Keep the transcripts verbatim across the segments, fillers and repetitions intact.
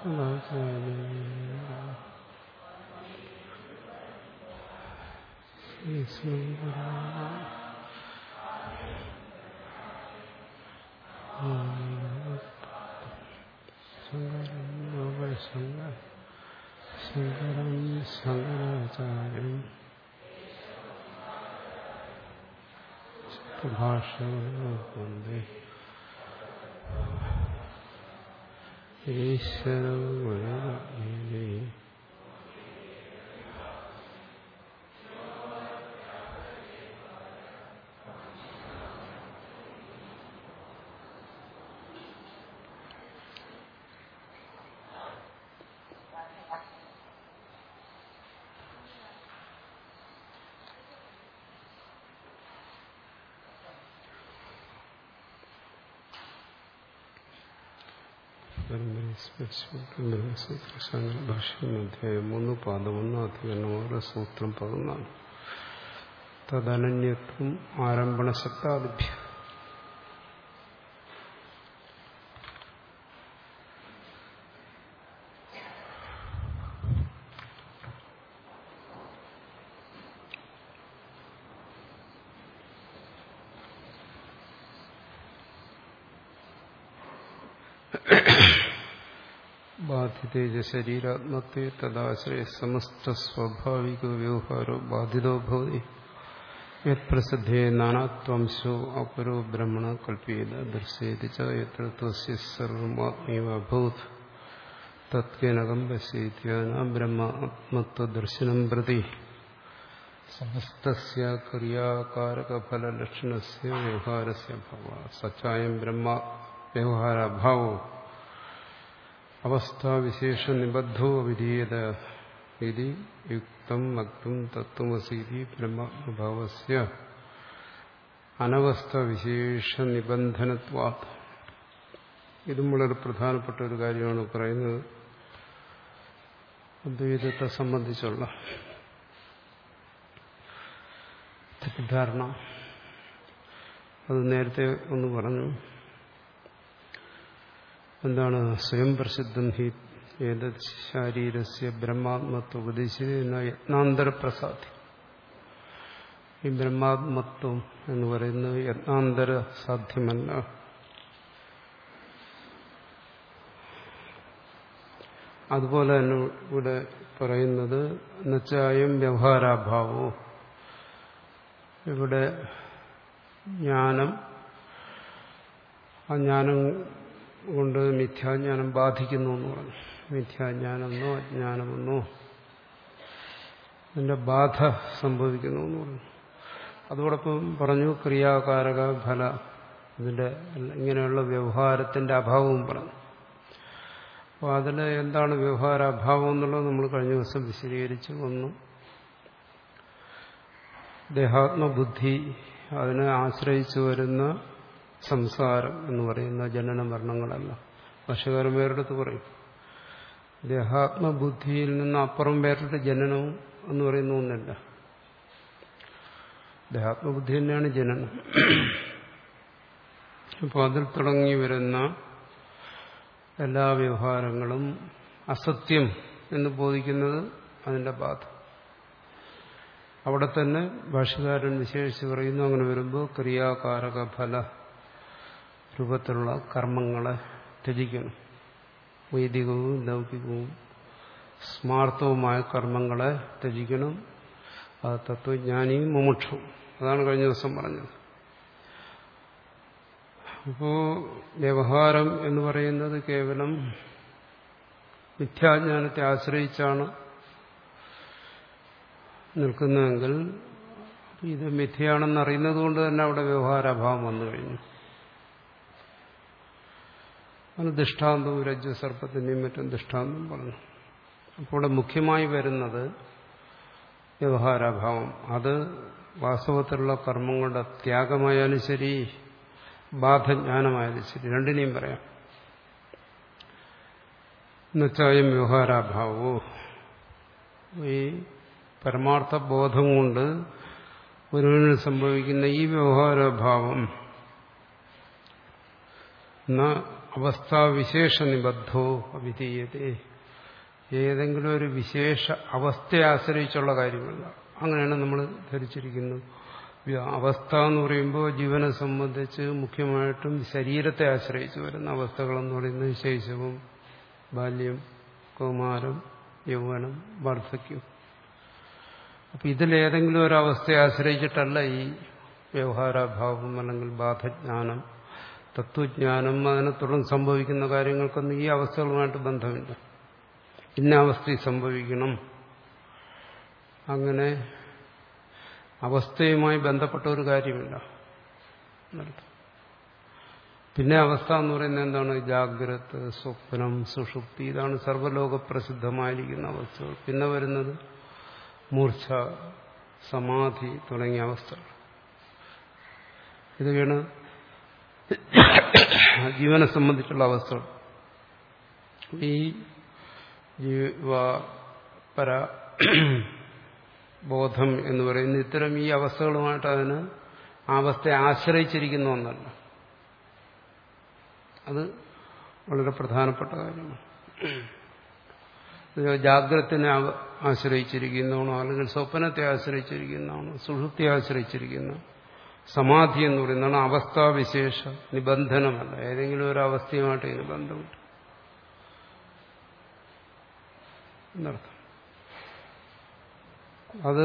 ശങ്കരം ശങ്കരാചാര്യം ഭാഷവന്തേ ഈശ്വരം ഗുരുവേ ഭാഷ്യം മൂന്ന് പാദം ഒന്ന് അധികരണമാറ് സൂത്രം പതിനാല് തദനന്യത്വം ആരംഭണ ശബ്ദാദിഭ്യ ബാധിതേജ ശരീരാത്മത്തെ തദാശ്രയ സമസ്ത സ്വാഭാവിക വ്യവഹാരോ ബാധിതോ ഭവതി യത് പ്രസിദ്ധേ നാനാത്വംശോ അപരോ ബ്രഹ്മണ കൽപ്പിത ദർശയതി ച യത്ര തസ്യ സർവമാത്മൈവ അഭൂത് തത്കേനകം പശ്യേത്യാന ബ്രഹ്മാത്മത്വദർശനം പ്രതി സമസ്തസ്യ ക്രിയാകാരകഫലലക്ഷണസ്യ വ്യവഹാരസ്യ അഭാവഃ സച്ചായം ബ്രഹ്മ വ്യവഹാരാഭാവോ അവസ്ഥാവിശേഷ നിബദ്ധോ വിധീയത ഇതി യുക്തം വക്തും തത്വമസീതി ബ്രഹ്മഭാവസ്യ അനവസ്ഥാവിശേഷ നിബന്ധനത്വാത്. ഇതും വളരെ പ്രധാനപ്പെട്ട ഒരു കാര്യമാണ് പറയുന്നത്. അദ്വൈതത്തെ സംബന്ധിച്ചുള്ള തെറ്റിദ്ധാരണ അത് നേരത്തെ ഒന്ന് പറഞ്ഞു. എന്താണ് സ്വയം പ്രസിദ്ധം ഹി ഏതത് ശാരീരസ്യ ബ്രഹ്മാത്മത്വ ഉപദേശിക്കുന്ന യത്നാന്തരപ്രസാദി. ഈ ബ്രഹ്മാത്മത്വം എന്ന് പറയുന്നത് യത്നാന്തര സാധ്യമല്ല. അതുപോലെ തന്നെ ഇവിടെ പറയുന്നത് എന്നുവെച്ചായും വ്യവഹാരാഭാവോ, ഇവിടെ ജ്ഞാനം ആ ജ്ഞാനം കൊണ്ട് മിഥ്യാജ്ഞാനം ബാധിക്കുന്നു എന്ന് പറഞ്ഞു. മിഥ്യാജ്ഞാനമെന്നോ അജ്ഞാനമെന്നോ അതിന്റെ ബാധ സംഭവിക്കുന്നു എന്ന് പറഞ്ഞു. അതോടൊപ്പം പറഞ്ഞു ക്രിയാകാരക ഫല ഇതിന്റെ ഇങ്ങനെയുള്ള വ്യവഹാരത്തിന്റെ അഭാവവും പറഞ്ഞു. അപ്പോൾ അതിൽ എന്താണ് വ്യവഹാരാഭാവം എന്നുള്ളത് നമ്മൾ കഴിഞ്ഞ ദിവസം വിശദീകരിച്ചു. ഒന്ന് ദേഹാത്മബുദ്ധി അതിനെ ആശ്രയിച്ചു വരുന്ന സംസാരം എന്ന് പറയുന്ന ജനന മരണങ്ങളല്ല. ഭാഷ്യകാരൻ വേറെടുത്ത് പറയും ദേഹാത്മബുദ്ധിയിൽ നിന്ന് അപ്പുറം വേറിട്ട് ജനനവും എന്ന് പറയുന്ന ഒന്നല്ല. ദേഹാത്മബുദ്ധി തന്നെയാണ് ജനനം. അപ്പോൾ അതിൽ തുടങ്ങി വരുന്ന എല്ലാ വ്യവഹാരങ്ങളും അസത്യം എന്ന് ബോധിക്കുന്നത് അതിന്റെ ബാധ. അവിടെ തന്നെ ഭാഷ്യകാരൻ വിശേഷിച്ച് പറയുന്നു. അങ്ങനെ വരുമ്പോൾ ക്രിയാകാരക ഫല രൂപത്തിലുള്ള കർമ്മങ്ങളെ ത്യജിക്കണം. വൈദികവും ലൗകികവും സ്മാർത്ഥവുമായ കർമ്മങ്ങളെ ത്യജിക്കണം. അത് തത്വജ്ഞാനിയും മുമുക്ഷവും. അതാണ് കഴിഞ്ഞ ദിവസം പറഞ്ഞത്. അപ്പോൾ വ്യവഹാരം എന്ന് പറയുന്നത് കേവലം മിഥ്യാജ്ഞാനത്തെ ആശ്രയിച്ചാണ് നിൽക്കുന്നതെങ്കിൽ ഇത് മിഥ്യയാണെന്ന് അറിയുന്നത് കൊണ്ട് തന്നെ അവിടെ വ്യവഹാരാഭാവം വന്നു കഴിഞ്ഞു. അതിന് ദൃഷ്ടാന്തവും രജ്ജു സർപ്പത്തിന്റെയും മറ്റും ദൃഷ്ടാന്തം പറഞ്ഞു. അപ്പോൾ ഇവിടെ മുഖ്യമായി വരുന്നത് വ്യവഹാരാഭാവം. അത് വാസ്തവത്തിലുള്ള കർമ്മങ്ങളുടെ ത്യാഗമായാലും ശരി, ബാധജ്ഞാനമായാലും ശരി, രണ്ടിനെയും പറയാം. എന്നുവെച്ചായും വ്യവഹാരാഭാവോ, ഈ പരമാർത്ഥ ബോധം കൊണ്ട് ഒരുവനിൽ സംഭവിക്കുന്ന ഈ വ്യവഹാരഭാവം അവസ്ഥാവിശേഷ നിബദ്ധോ അവിധീയതേ. ഏതെങ്കിലും ഒരു വിശേഷ അവസ്ഥയെ ആശ്രയിച്ചുള്ള കാര്യമല്ല. അങ്ങനെയാണ് നമ്മൾ ധരിച്ചിരിക്കുന്നത്. അവസ്ഥ എന്ന് പറയുമ്പോൾ ജീവനെ സംബന്ധിച്ച് മുഖ്യമായിട്ടും ശരീരത്തെ ആശ്രയിച്ച് വരുന്ന അവസ്ഥകളെന്ന് പറയുന്നത് ശൈശവം, ബാല്യം, കൗമാരം, യൗവനം, വാർദ്ധക്യം. അപ്പൊ ഇതിലേതെങ്കിലും ഒരു അവസ്ഥയെ ആശ്രയിച്ചിട്ടല്ല ഈ വ്യവഹാരാഭാവം അല്ലെങ്കിൽ ബാധജ്ഞാനം, തത്വജ്ഞാനം, അതിനെ തുടർന്ന് സംഭവിക്കുന്ന കാര്യങ്ങൾക്കൊന്നും ഈ അവസ്ഥകളുമായിട്ട് ബന്ധമില്ല. ഇന്ന അവസ്ഥയിൽ സംഭവിക്കണം, അങ്ങനെ അവസ്ഥയുമായി ബന്ധപ്പെട്ട ഒരു കാര്യമില്ല. പിന്നെ അവസ്ഥ എന്ന് പറയുന്നത് എന്താണ്? ജാഗ്രത്, സ്വപ്നം, സുഷുപ്തി, ഇതാണ് സർവ്വലോക പ്രസിദ്ധമായിരിക്കുന്ന അവസ്ഥകൾ. പിന്നെ വരുന്നത് മൂർച്ഛ, സമാധി തുടങ്ങിയ അവസ്ഥകൾ. ഇതൊക്കെയാണ് ജീവനെ സംബന്ധിച്ചുള്ള അവസ്ഥകൾ. ഈ ജീവപര ബോധം എന്ന് പറയുന്ന ഇത്തരം ഈ അവസ്ഥകളുമായിട്ട് അതിന് ആ അവസ്ഥയെ ആശ്രയിച്ചിരിക്കുന്ന ഒന്നല്ല. അത് വളരെ പ്രധാനപ്പെട്ട കാര്യമാണ്. ജാഗ്രതത്തിനെ ആശ്രയിച്ചിരിക്കുന്നതാണോ അല്ലെങ്കിൽ സ്വപ്നത്തെ ആശ്രയിച്ചിരിക്കുന്നതാണോ സുഷുപ്തിയെ ആശ്രയിച്ചിരിക്കുന്ന സമാധി എന്ന് പറയുന്നതാണ് അവസ്ഥാവിശേഷ നിബന്ധനമല്ല. ഏതെങ്കിലും ഒരു അവസ്ഥയുമായിട്ട് ഇതിന് ബന്ധമുണ്ട് എന്നർത്ഥം. അത്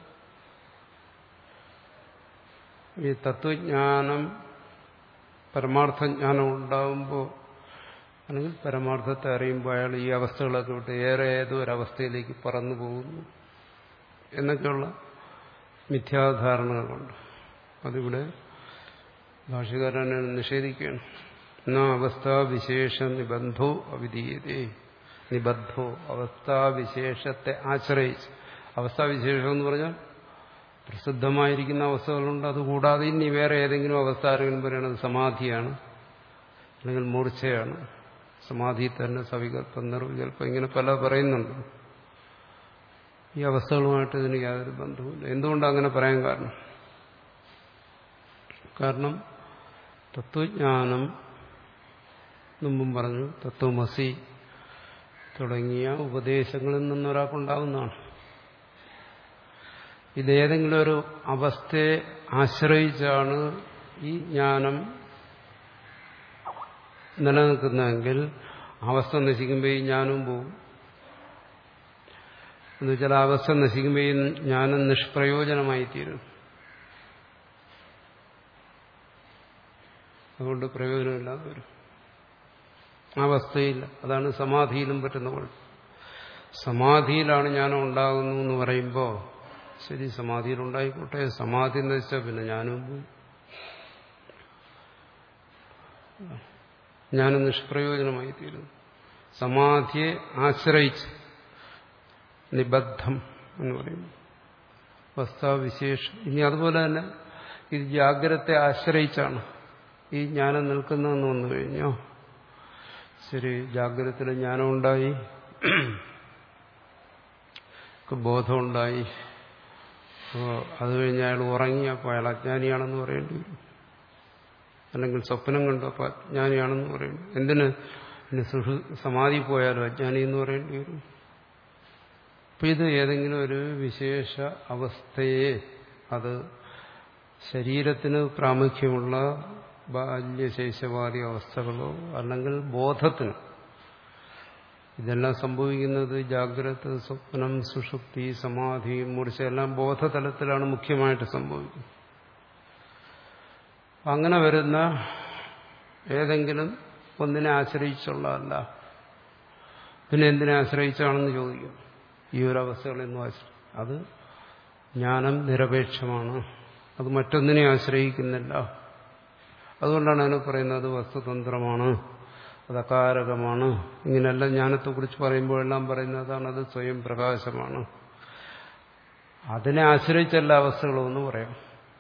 ഈ തത്വജ്ഞാനം പരമാർത്ഥജ്ഞാനം ഉണ്ടാകുമ്പോൾ അല്ലെങ്കിൽ പരമാർത്ഥത്തെ അറിയുമ്പോൾ അയാൾ ഈ അവസ്ഥകളൊക്കെ വിട്ട് ഏറെ ഏതോ ഒരവസ്ഥയിലേക്ക് പറന്നു പോകുന്നു എന്നൊക്കെയുള്ള മിഥ്യാധാരണകളുണ്ട്. അതിവിടെ ഭാഷ്യകാരനെ നിഷേധിക്കുകയാണ്. എന്നാ അവസ്ഥാവിശേഷ നിബന്ധോ അവിധീയതേ. നിബദ്ധോ, അവസ്ഥാവിശേഷത്തെ ആശ്രയിച്ച്. അവസ്ഥാവിശേഷം എന്ന് പറഞ്ഞാൽ പ്രസിദ്ധമായിരിക്കുന്ന അവസ്ഥകളുണ്ട്. അതുകൂടാതെ ഇനി വേറെ ഏതെങ്കിലും അവസ്ഥ ആരെങ്കിലും പറയുന്നത് സമാധിയാണ് അല്ലെങ്കിൽ മൂർച്ഛയാണ്. സമാധി തന്നെ സവികല്പം, നിർവികല്പം, ഇങ്ങനെ പല പറയുന്നുണ്ട്. ഈ അവസ്ഥകളുമായിട്ട് ഇതിന് യാതൊരു ബന്ധവുമില്ല. എന്തുകൊണ്ടാണ് അങ്ങനെ പറയാൻ കാരണം? കാരണം തത്വജ്ഞാനം മുമ്പും പറഞ്ഞു, തത്വമസി തുടങ്ങിയ ഉപദേശങ്ങളിൽ നിന്നൊരാൾക്കുണ്ടാവുന്നതാണ്. ഇതേതെങ്കിലും ഒരു അവസ്ഥയെ ആശ്രയിച്ചാണ് ഈ ജ്ഞാനം നിലനിൽക്കുന്നതെങ്കിൽ അവസ്ഥ നശിക്കുമ്പോൾ ഈ ജ്ഞാനവും പോകും. എന്നുവെച്ചാൽ അവസ്ഥ നശിക്കുമ്പോൾ ഈ ജ്ഞാനം നിഷ്പ്രയോജനമായി തീരും. അതുകൊണ്ട് പ്രയോജനമില്ലാതെ വരും. അവസ്ഥയില്ല. അതാണ് സമാധിയിലും പറ്റുന്ന കുഴപ്പം. സമാധിയിലാണ് ജ്ഞാനം ഉണ്ടാകുന്നു എന്ന് പറയുമ്പോൾ ശരി, സമാധിയിലുണ്ടായിക്കോട്ടെ, സമാധി നശിച്ചാൽ പിന്നെ ജ്ഞാനവും പോയി. ജ്ഞാനം നിഷ്പ്രയോജനമായി തീരുന്നു. സമാധിയെ ആശ്രയിച്ച് നിബദ്ധം എന്ന് പറയുന്നു അവസ്ഥാവിശേഷം. ഇനി അതുപോലെ തന്നെ ഇത് ജാഗ്രതത്തെ ആശ്രയിച്ചാണ് ഈ ജ്ഞാനം നിൽക്കുന്നതെന്ന് വന്നു കഴിഞ്ഞോ, ശരി, ജാഗ്രതത്തിൽ ജ്ഞാനം ഉണ്ടായി, ബോധമുണ്ടായി, അപ്പോൾ അത് കഴിഞ്ഞ് അയാൾ ഉറങ്ങി, അപ്പോൾ അയാൾ അജ്ഞാനിയാണെന്ന് പറയേണ്ടി വരും. അല്ലെങ്കിൽ സ്വപ്നം കണ്ടു, അപ്പോൾ അജ്ഞാനിയാണെന്ന് പറയേണ്ടി വരും. എന്തിന്? പിന്നെ സുഷു സമാധി പോയാലും അജ്ഞാനി എന്ന് പറയേണ്ടി വരും. അപ്പം ഇത് ഏതെങ്കിലും ഒരു വിശേഷ അവസ്ഥയെ, അത് ശരീരത്തിന് പ്രാമുഖ്യമുള്ള ബാല്യശൈശവാദി അവസ്ഥകളോ അല്ലെങ്കിൽ ബോധത്തിന്, ഇതെല്ലാം സംഭവിക്കുന്നത് ജാഗ്രത, സ്വപ്നം, സുഷുപ്തി, സമാധി, മൂർച്ഛ എല്ലാം ബോധതലത്തിലാണ് മുഖ്യമായിട്ട് സംഭവിക്കുന്നത്. അങ്ങനെ വരുന്ന ഏതെങ്കിലും ഒന്നിനെ ആശ്രയിച്ചുള്ളതല്ല. പിന്നെ എന്തിനെ ആശ്രയിച്ചാണെന്ന് ചോദിക്കും. ഈ ഒരു അവസ്ഥകളെന്നും ആശ്രയിക്കും. അത് ജ്ഞാനം നിരപേക്ഷമാണ്, അത് മറ്റൊന്നിനെ ആശ്രയിക്കുന്നില്ല. അതുകൊണ്ടാണ് അതിന് പറയുന്നത് വസ്തുതന്ത്രമാണ്, അത് അകാരകമാണ്. ഇങ്ങനെയല്ല ജ്ഞാനത്തെക്കുറിച്ച് പറയുമ്പോഴെല്ലാം പറയുന്നതാണ് അത് സ്വയം പ്രകാശമാണ്. അതിനെ ആശ്രയിച്ചല്ല അവസ്ഥകളോ എന്ന് പറയാം.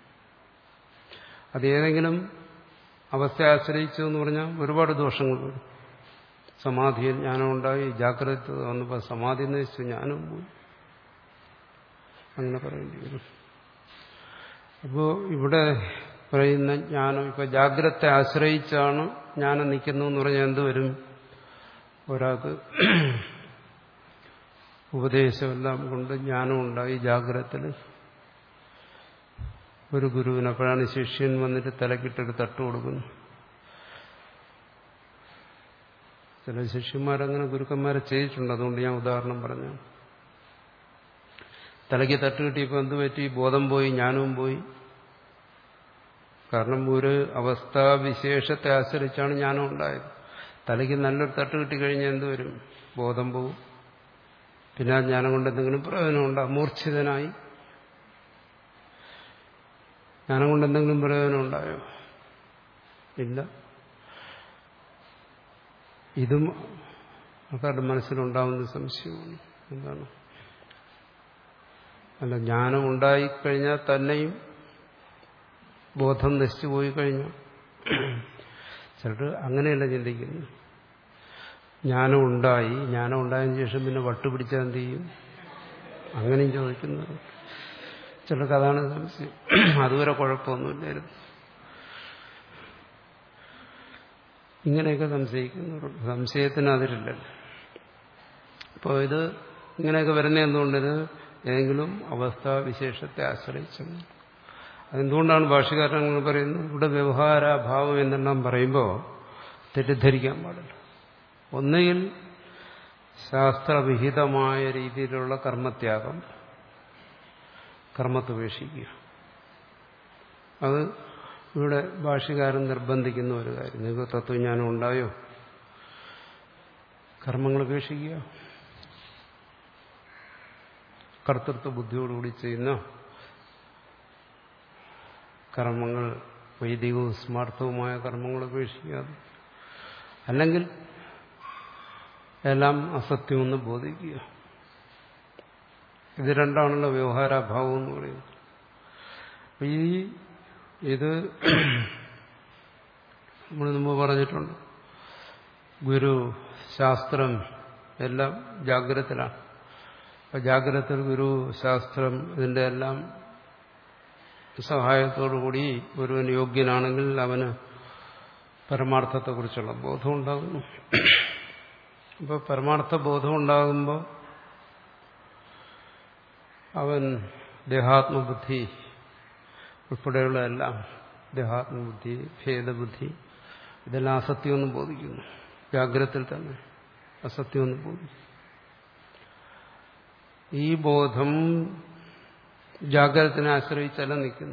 അത് ഏതെങ്കിലും അവസ്ഥയെ ആശ്രയിച്ചു എന്ന് പറഞ്ഞാൽ ഒരുപാട് ദോഷങ്ങൾ വരും. സമാധിയിൽ ജ്ഞാനമുണ്ടായി, ജാഗ്രത വന്നപ്പോൾ സമാധി നശിച്ചു, ജ്ഞാനവും പോയി, അങ്ങനെ പറയേണ്ടി വരും. അപ്പോൾ ഇവിടെ പറയുന്ന ജ്ഞാനം ഇപ്പൊ ജാഗ്രതത്തെ ആശ്രയിച്ചാണ് ജ്ഞാനം നിൽക്കുന്നു എന്ന് പറഞ്ഞാൽ എന്തുവരും? ഒരാൾക്ക് ഉപദേശമെല്ലാം കൊണ്ട് ജ്ഞാനം ഉണ്ടായി ജാഗ്രതത്തിൽ ഒരു ഗുരുവിന്. അപ്പോഴാണ് ശിഷ്യൻ വന്നിട്ട് തലക്കിട്ടൊരു തട്ട് കൊടുക്കുന്നു. ചില ശിഷ്യന്മാരങ്ങനെ ഗുരുക്കന്മാരെ ചെയ്തിട്ടുണ്ട്. അതുകൊണ്ട് ഞാൻ ഉദാഹരണം പറഞ്ഞു. തലയ്ക്ക് തട്ട് കിട്ടിയപ്പോൾ എന്ത് പറ്റി? ബോധം പോയി, ജ്ഞാനവും പോയി. കാരണം ഒരു അവസ്ഥാവിശേഷത്തെ ആശ്രയിച്ചാണ് ജ്ഞാനം ഉണ്ടായത്. തലയ്ക്ക് നല്ലൊരു തട്ട് കിട്ടിക്കഴിഞ്ഞാൽ എന്തുവരും? ബോധം പോവും. പിന്നെ ആ ജ്ഞാനം കൊണ്ട് എന്തെങ്കിലും പ്രയോജനമുണ്ടോ? മൂർച്ഛിതനായി. ജ്ഞാനം കൊണ്ട് എന്തെങ്കിലും പ്രയോജനം ഉണ്ടായോ? ഇല്ല. ഇതും ആൾക്കാരുടെ മനസ്സിലുണ്ടാവുന്ന സംശയമാണ്. എന്താണ്? അല്ല, ജ്ഞാനം ഉണ്ടായിക്കഴിഞ്ഞാൽ തന്നെയും ബോധം നശിച്ചു പോയി കഴിഞ്ഞു. ചിലർ അങ്ങനെയല്ല ചിന്തിക്കുന്നു. ജ്ഞാനം ഉണ്ടായി, ജ്ഞാനം ഉണ്ടായതിനു ശേഷം പിന്നെ വട്ടുപിടിച്ചാൽ എന്ത് ചെയ്യും? അങ്ങനെയും ചോദിക്കുന്നത് ചിലർക്ക്. അതാണ് സംശയം. അതുവരെ കുഴപ്പമൊന്നുമില്ലായിരുന്നു. ഇങ്ങനെയൊക്കെ സംശയിക്കുന്നവരുണ്ട്. സംശയത്തിന് അതിരില്ലല്ലോ. അപ്പോൾ ഇത് ഇങ്ങനെയൊക്കെ വരുന്ന എന്തുകൊണ്ടിത് ഏതെങ്കിലും അവസ്ഥാവിശേഷത്തെ ആശ്രയിച്ചു. അതെന്തുകൊണ്ടാണ് ഭാഷ്യകാരൻ പറയുന്നത്? ഇവിടെ വ്യവഹാരാഭാവം എന്നെല്ലാം പറയുമ്പോൾ തെറ്റിദ്ധരിക്കാൻ പാടില്ല. ഒന്നുകിൽ ശാസ്ത്രവിഹിതമായ രീതിയിലുള്ള കർമ്മത്യാഗം, കർമ്മത്തെ ഉപേക്ഷിക്കുക. അത് ഇവിടെ ഭാഷ്യകാരൻ നിർബന്ധിക്കുന്ന ഒരു കാര്യം. നിങ്ങൾക്ക് തത്വജ്ഞാനം ഉണ്ടായോ? കർമ്മങ്ങൾ ഉപേക്ഷിക്കുക. കർത്തൃത്വ ബുദ്ധിയോടുകൂടി ചെയ്യുന്ന കർമ്മങ്ങൾ, വൈദികവും സ്മാർത്ഥവുമായ കർമ്മങ്ങൾ ഉപേക്ഷിക്കുക. അല്ലെങ്കിൽ എല്ലാം അസത്യമെന്ന് ബോധിക്കുക. ഇത് രണ്ടാണല്ലോ വ്യവഹാരാഭാവം എന്ന് പറയുന്നത്. ഈ ഇത് നമ്മൾ മുമ്പ് പറഞ്ഞിട്ടുണ്ട്. ഗുരു, ശാസ്ത്രം എല്ലാം ജാഗ്രതത്തിലാണ്. അപ്പൊ ജാഗ്രതത്തിൽ ഗുരു, ശാസ്ത്രം ഇതിന്റെ എല്ലാം സഹായത്തോടുകൂടി ഒരുവൻ യോഗ്യനാണെങ്കിൽ അവന് പരമാർത്ഥത്തെക്കുറിച്ചുള്ള ബോധം ഉണ്ടാകുന്നു. അപ്പോൾ പരമാർത്ഥ ബോധം ഉണ്ടാകുമ്പോൾ അവൻ ദേഹാത്മബുദ്ധി ഉൾപ്പെടെയുള്ള എല്ലാം, ദേഹാത്മബുദ്ധി, ഭേദബുദ്ധി, ഇതെല്ലാം അസത്യമെന്ന് ബോധിക്കുന്നു. ജാഗ്രതത്തിൽ തന്നെ അസത്യമെന്ന് ബോധിക്കുന്നു. ഈ ബോധം ജാഗ്രതത്തിനെ ആശ്രയിച്ചല്ല നിൽക്കുന്നു.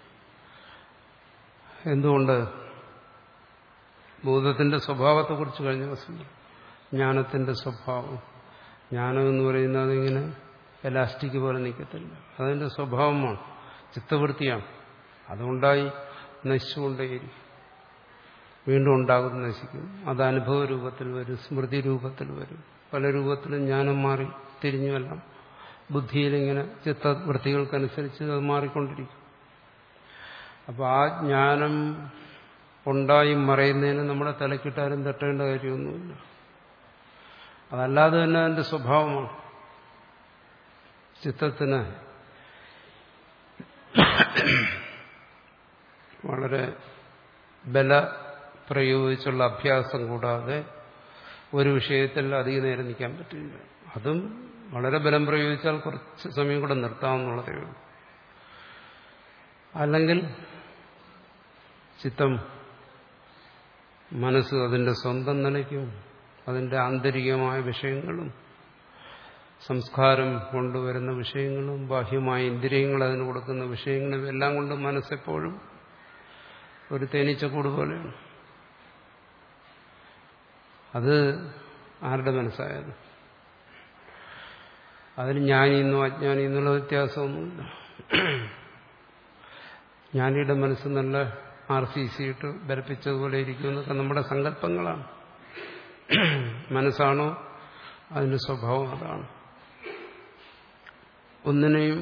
എന്തുകൊണ്ട്? ബോധത്തിന്റെ സ്വഭാവത്തെക്കുറിച്ച് കഴിഞ്ഞ ദിവസം, ജ്ഞാനത്തിന്റെ സ്വഭാവം, ജ്ഞാനം എന്ന് പറയുന്നത് ഇങ്ങനെ എലാസ്റ്റിക് പോലെ നിൽക്കത്തില്ല. അതിന്റെ സ്വഭാവമാണ്, ചിത്തവൃത്തിയാണ്. അതുണ്ടായി നശിച്ചുകൊണ്ടേയിരിക്കും, വീണ്ടും ഉണ്ടാകും, നശിക്കും. അത് അനുഭവ രൂപത്തിൽ വരും, സ്മൃതി രൂപത്തിൽ വരും, പല രൂപത്തിലും ജ്ഞാനം മാറി തിരിഞ്ഞുമെല്ലാം ബുദ്ധിയിലിങ്ങനെ ചിത്തവൃത്തികൾക്കനുസരിച്ച് അത് മാറിക്കൊണ്ടിരിക്കും. അപ്പോൾ ആ ജ്ഞാനം ഉണ്ടായി മറയുന്നതിന് നമ്മുടെ തലക്കിട്ടാലും തട്ടേണ്ട കാര്യമൊന്നുമില്ല. അതല്ലാതെ തന്നെ അതിന്റെ സ്വഭാവമാണ്. ചിത്തത്തിന് വളരെ ബല പ്രയോഗിച്ചുള്ള അഭ്യാസം കൂടാതെ ഒരു വിഷയത്തിൽ അധിക നേരം നിൽക്കാൻ പറ്റില്ല. അതും വളരെ ബലം പ്രയോഗിച്ചാൽ കുറച്ച് സമയം കൂടെ നിർത്താമെന്നുള്ളതേ ഉള്ളൂ. അല്ലെങ്കിൽ ചിത്തം, മനസ്സ് അതിന്റെ സ്വന്തം നിലയ്ക്കും അതിന്റെ ആന്തരികമായ വിഷയങ്ങളും സംസ്കാരം കൊണ്ടുവരുന്ന വിഷയങ്ങളും ബാഹ്യമായ ഇന്ദ്രിയങ്ങൾ അതിന് കൊടുക്കുന്ന വിഷയങ്ങളും എല്ലാം കൊണ്ട് മനസ്സെപ്പോഴും ഒരു തേനീച്ചക്കൂട് പോലെയാണ്. അത് ആരുടെ മനസ്സായാലും അതിന് ജ്ഞാനിയെന്നോ അജ്ഞാനിയെന്നുള്ള വ്യത്യാസമൊന്നുമില്ല. ജ്ഞാനിയുടെ മനസ്സ് നല്ല ആർ സി സി ഇട്ട് ബലപ്പിച്ചതുപോലെ ഇരിക്കുമെന്നൊക്കെ നമ്മുടെ സങ്കല്പങ്ങളാണ്. മനസ്സാണോ അതിന്റെ സ്വഭാവം അതാണ്. ഒന്നിനെയും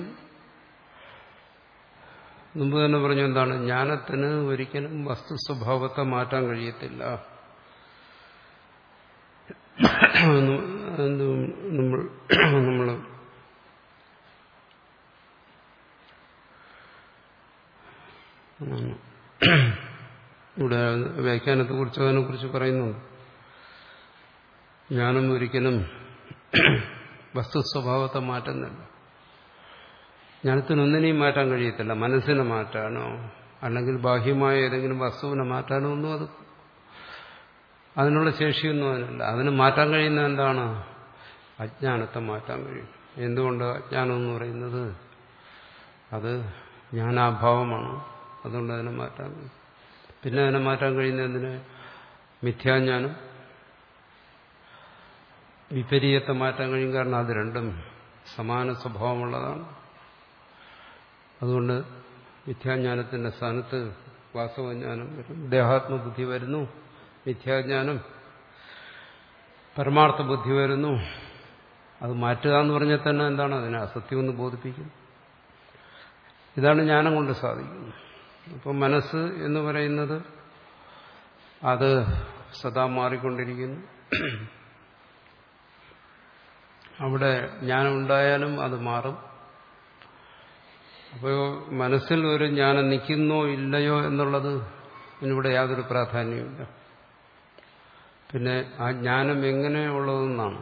മുമ്പ് തന്നെ പറഞ്ഞു, എന്താണ്? ജ്ഞാനത്തിന് ഒരിക്കലും വസ്തു സ്വഭാവത്തെ മാറ്റാൻ കഴിയത്തില്ല. നമ്മൾ നമ്മൾ ഇവിടെ വ്യാഖ്യാനത്തെക്കുറിച്ച് അതിനെക്കുറിച്ച് പറയുന്നുണ്ട്. ജ്ഞാനം ഒരിക്കലും വസ്തു സ്വഭാവത്തെ മാറ്റുന്നില്ല. ജ്ഞാനത്തിനൊന്നിനെയും മാറ്റാൻ കഴിയത്തില്ല. മനസ്സിനെ മാറ്റാനോ അല്ലെങ്കിൽ ബാഹ്യമായ ഏതെങ്കിലും വസ്തുവിനെ മാറ്റാനോ ഒന്നും അത് അതിനുള്ള ശേഷിയൊന്നും അതിനില്ല. അതിന് മാറ്റാൻ കഴിയുന്ന എന്താണ്? അജ്ഞാനത്തെ മാറ്റാൻ കഴിയും. എന്തുകൊണ്ട്? അജ്ഞാനം എന്ന് പറയുന്നത് അത് ജ്ഞാനാഭാവമാണ്. അതുകൊണ്ട് അതിനെ മാറ്റാൻ കഴിയും. പിന്നെ അതിനെ മാറ്റാൻ കഴിയുന്ന എന്തിന്? മിഥ്യാജ്ഞാനം, വിപരീയത്തെ മാറ്റാൻ കഴിയും. കാരണം അത് രണ്ടും സമാന സ്വഭാവമുള്ളതാണ്. അതുകൊണ്ട് മിഥ്യാജ്ഞാനത്തിന്റെ സ്ഥാനത്ത് വാസ്തവജ്ഞാനം വരും. ദേഹാത്മബുദ്ധി വരുന്നു, മിഥ്യാജ്ഞാനം, പരമാർത്ഥ ബുദ്ധി വരുന്നു. അത് മാറ്റുക എന്ന് പറഞ്ഞാൽ തന്നെ എന്താണ്? അതിനെ അസത്യമെന്ന് ബോധിപ്പിക്കും. ഇതാണ് ജ്ഞാനം കൊണ്ട് സാധിക്കുന്നത്. അപ്പം മനസ്സ് എന്ന് പറയുന്നത് അത് സദാ മാറിക്കൊണ്ടിരിക്കുന്നു. അവിടെ ജ്ഞാനം ഉണ്ടായാലും അത് മാറും. അപ്പോൾ മനസ്സിൽ ഒരു ജ്ഞാനം നിൽക്കുന്നോ ഇല്ലയോ എന്നുള്ളത് ഇതിനിവിടെ യാതൊരു പ്രാധാന്യമില്ല. പിന്നെ ആ ജ്ഞാനം എങ്ങനെയുള്ളതെന്നാണ്.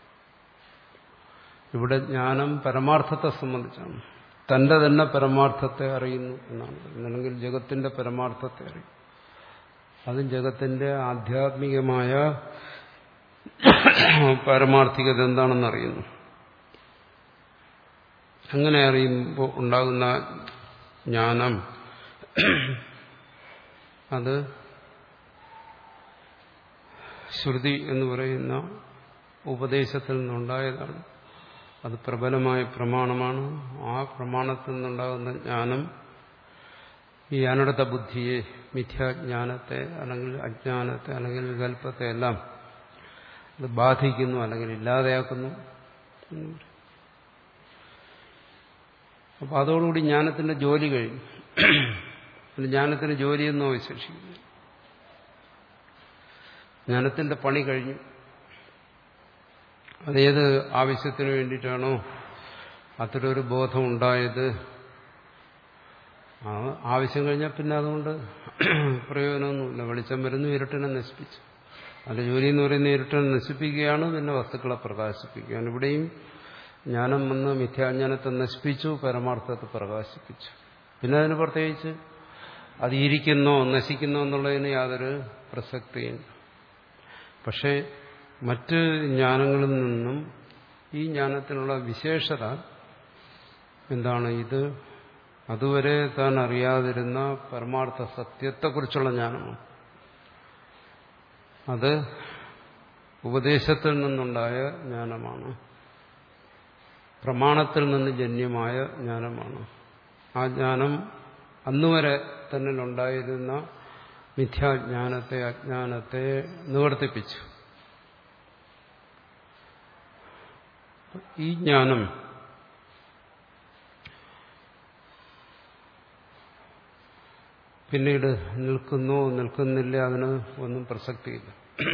ഇവിടെ ജ്ഞാനം പരമാർത്ഥത്തെ സംബന്ധിച്ചാണ്. തന്റെ തന്നെ പരമാർത്ഥത്തെ അറിയുന്നു എന്നാണ്. അല്ലെങ്കിൽ ജഗത്തിന്റെ പരമാർത്ഥത്തെ അറിയും. അതും ജഗത്തിന്റെ ആധ്യാത്മികമായ പാരമാർത്ഥികത എന്താണെന്ന് അറിയുന്നു. അങ്ങനെ അറിയുമ്പോൾ ഉണ്ടാകുന്ന ജ്ഞാനം അത് ശ്രുതി എന്ന് പറയുന്ന ഉപദേശത്തിൽ നിന്നുണ്ടായതാണ്. അത് പ്രബലമായ പ്രമാണമാണ്. ആ പ്രമാണത്തിൽ നിന്നുണ്ടാകുന്ന ജ്ഞാനം ഈ അനടുത്ത ബുദ്ധിയെ, മിഥ്യാജ്ഞാനത്തെ അല്ലെങ്കിൽ അജ്ഞാനത്തെ അല്ലെങ്കിൽ വികല്പത്തെ എല്ലാം അത് ബാധിക്കുന്നു അല്ലെങ്കിൽ ഇല്ലാതെയാക്കുന്നു. അപ്പൊ അതോടുകൂടി ജ്ഞാനത്തിന്റെ ജോലി കഴിഞ്ഞു. ജ്ഞാനത്തിന് ജോലിയൊന്നും അവശേഷിക്കുന്നു. ജ്ഞാനത്തിന്റെ പണി കഴിഞ്ഞു. അതേത് ആവശ്യത്തിന് വേണ്ടിയിട്ടാണോ അത്തരൊരു ബോധം ഉണ്ടായത്, ആ ആവശ്യം കഴിഞ്ഞാൽ പിന്നെ അതുകൊണ്ട് പ്രയോജനമൊന്നുമില്ല. വെളിച്ചം വരുന്നു, ഇരുട്ടിനെ നശിപ്പിച്ചു. അതിന്റെ ജോലി എന്ന് പറയുന്ന ഇരുട്ടിനെ നശിപ്പിക്കുകയാണ്, പിന്നെ വസ്തുക്കളെ പ്രകാശിപ്പിക്കുകയാണ്. ഇവിടെയും ജ്ഞാനം വന്ന് മിഥ്യാജ്ഞാനത്തെ നശിപ്പിച്ചു, പരമാർത്ഥത്തെ പ്രകാശിപ്പിച്ചു. പിന്നെ അതിന് പ്രത്യേകിച്ച് അത് ഇരിക്കുന്നോ നശിക്കുന്നോ എന്നുള്ളതിന് യാതൊരു പ്രസക്തിയും. പക്ഷേ മറ്റ് ജ്ഞാനങ്ങളിൽ നിന്നും ഈ ജ്ഞാനത്തിനുള്ള വിശേഷത എന്താണ്? ഇത് അതുവരെ താൻ അറിയാതിരുന്ന പരമാർത്ഥ സത്യത്തെക്കുറിച്ചുള്ള ജ്ഞാനമാണ്. അത് ഉപദേശത്തിൽ നിന്നുണ്ടായ ജ്ഞാനമാണ്, പ്രമാണത്തിൽ നിന്ന് ജന്യമായ ജ്ഞാനമാണ്. ആ ജ്ഞാനം അന്നുവരെ തന്നിലുണ്ടായിരുന്ന മിഥ്യാജ്ഞാനത്തെ, അജ്ഞാനത്തെ നിവർത്തിപ്പിച്ചു. ഈ ജ്ഞാനം പിന്നീട് നിൽക്കുന്നോ നിൽക്കുന്നില്ല, അതിന് ഒന്നും പ്രസക്തിയില്ല.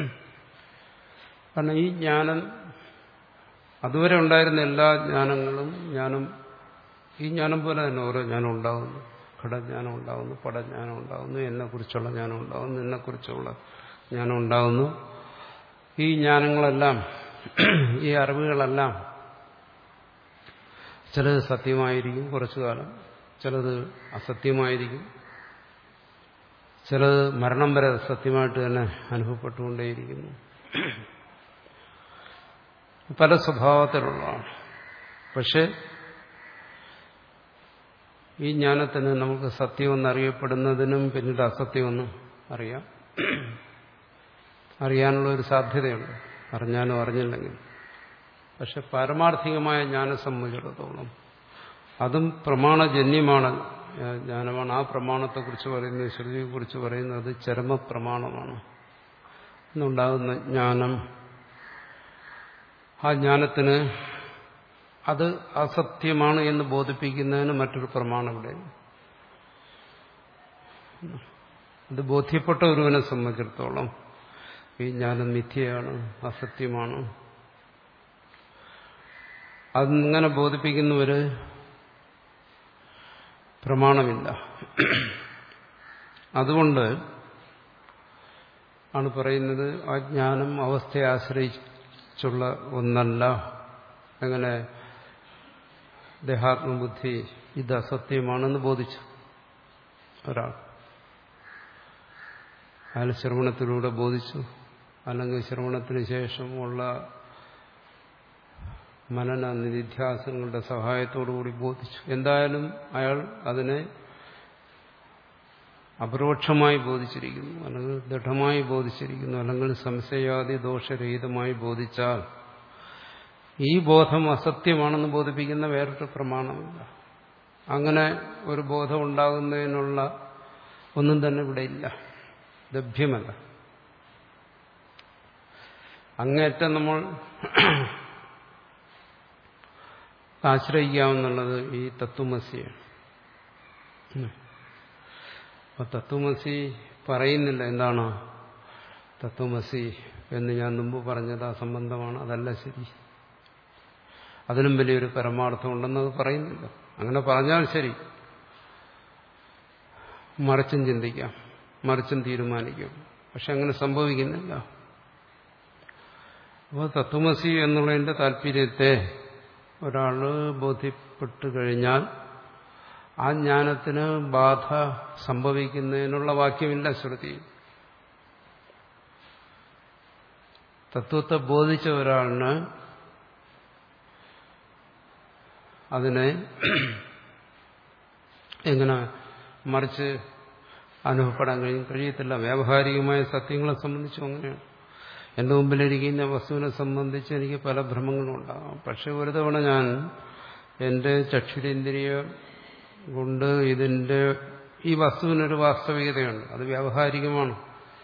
കാരണം ഈ ജ്ഞാനം അതുവരെ ഉണ്ടായിരുന്ന എല്ലാ ജ്ഞാനങ്ങളും ജ്ഞാനം ഈ ജ്ഞാനം പോലെ തന്നെ ഓരോ ജ്ഞാനം ഉണ്ടാകുന്നു. ഘടജ്ഞാനം ഉണ്ടാകുന്നു, പടജ്ഞാനം ഉണ്ടാകുന്നു, എന്നെക്കുറിച്ചുള്ള ജ്ഞാനം ഉണ്ടാകുന്നു, എന്നെക്കുറിച്ചുള്ള ജ്ഞാനം ഉണ്ടാകുന്നു. ഈ ജ്ഞാനങ്ങളെല്ലാം, ഈ അറിവുകളെല്ലാം ചിലത് സത്യമായിരിക്കും കുറച്ചു കാലം, ചിലത് അസത്യമായിരിക്കും, ചിലത് മരണം വരെ സത്യമായിട്ട് തന്നെ അനുഭവപ്പെട്ടുകൊണ്ടേയിരിക്കുന്നു. പല സ്വഭാവത്തിലുള്ളതാണ്. പക്ഷെ ഈ ജ്ഞാനത്തിന് നമുക്ക് സത്യമെന്നറിയപ്പെടുന്നതിനും പിന്നീട് അസത്യമെന്ന് അറിയാം. അറിയാനുള്ള ഒരു സാധ്യതയുണ്ട്, അറിഞ്ഞാലും അറിഞ്ഞില്ലെങ്കിൽ. പക്ഷെ പാരമാർത്ഥികമായ ജ്ഞാനം സംബന്ധിച്ചിടത്തോളം അതും പ്രമാണജന്യമാണ്, ജ്ഞാനമാണ്. ആ പ്രമാണത്തെക്കുറിച്ച് പറയുന്നത്, ശ്രുതിയെക്കുറിച്ച് പറയുന്നത് ചരമപ്രമാണമാണ്. ഇന്നുണ്ടാകുന്ന ജ്ഞാനം, ആ ജ്ഞാനത്തിന് അത് അസത്യമാണ് എന്ന് ബോധിപ്പിക്കുന്നതിന് മറ്റൊരു പ്രമാണം ഇവിടെ. അത് ബോധ്യപ്പെട്ട ഒരുവനെ സംബന്ധിച്ചിടത്തോളം ഈ ജ്ഞാനം മിഥ്യയാണ്, അസത്യമാണ്. അതിങ്ങനെ ബോധിപ്പിക്കുന്നവര് പ്രമാണമില്ല. അതുകൊണ്ട് ആണ് പറയുന്നത് ആ ജ്ഞാനം അവസ്ഥയെ ആശ്രയിച്ചുള്ള ഒന്നല്ല. എങ്ങനെ ദേഹാത്മബുദ്ധി ഇത് അസത്യമാണെന്ന് ബോധിച്ചു ഒരാൾ, അയാൾ ശ്രവണത്തിലൂടെ ബോധിച്ചു, അല്ലെങ്കിൽ ശ്രവണത്തിന് ശേഷമുള്ള മനന നിധിധ്യാസങ്ങളുടെ സഹായത്തോടുകൂടി ബോധിച്ചു. എന്തായാലും അയാൾ അതിനെ അപരോക്ഷമായി ബോധിച്ചിരിക്കുന്നു, അല്ലെങ്കിൽ ദൃഢമായി ബോധിച്ചിരിക്കുന്നു, അല്ലെങ്കിൽ സംശയാദി ദോഷരഹിതമായി ബോധിച്ചാൽ ഈ ബോധം അസത്യമാണെന്ന് ബോധിപ്പിക്കുന്ന വേറൊരു പ്രമാണമില്ല. അങ്ങനെ ഒരു ബോധം ഉണ്ടാകുന്നതിനുള്ള ഒന്നും തന്നെ ഇവിടെ ഇല്ല, ലഭ്യമല്ല. അങ്ങേറ്റം നമ്മൾ ആശ്രയിക്കാമെന്നുള്ളത് ഈ തത്വമസിയാണ്. അപ്പൊ തത്വമസി പറയുന്നില്ല എന്താണ് തത്വമസി എന്ന് ഞാൻ മുമ്പ് പറഞ്ഞത് അസംബന്ധമാണ്, അതല്ല ശരി, അതിലും വലിയൊരു പരമാർത്ഥം ഉണ്ടെന്നത് പറയുന്നില്ല. അങ്ങനെ പറഞ്ഞാൽ ശരി, മറിച്ചും ചിന്തിക്കാം, മറിച്ചും തീരുമാനിക്കാം. പക്ഷെ അങ്ങനെ സംഭവിക്കുന്നില്ല. അപ്പോൾ തത്വമസി എന്നുള്ളതിന്റെ താല്പര്യത്തെ ഒരാൾ ബോധ്യപ്പെട്ടു കഴിഞ്ഞാൽ ആ ജ്ഞാനത്തിന് ബാധ സംഭവിക്കുന്നതിനുള്ള വാക്യമില്ല ശ്രുതി. തത്വത്തെ ബോധിച്ച ഒരാളിന് അതിനെ എങ്ങനെ മറിച്ച് അനുഭവപ്പെടാൻ കഴിയും? കഴിയത്തില്ല. വ്യാവഹാരികമായ സത്യങ്ങളെ സംബന്ധിച്ചും അങ്ങനെയാണ്. എന്റെ മുമ്പിലിരിക്കുന്ന വസ്തുവിനെ സംബന്ധിച്ച് എനിക്ക് പല ഭ്രമങ്ങളും ഉണ്ടാകാം. പക്ഷെ ഒരു തവണ ഞാൻ എന്റെ ചക്ഷുരേന്ദ്രിയം കൊണ്ട് ഇതിന്റെ ഈ വസ്തുവിനൊരു വാസ്തവികതയുണ്ട്, അത് വ്യാവഹാരികമാണ്,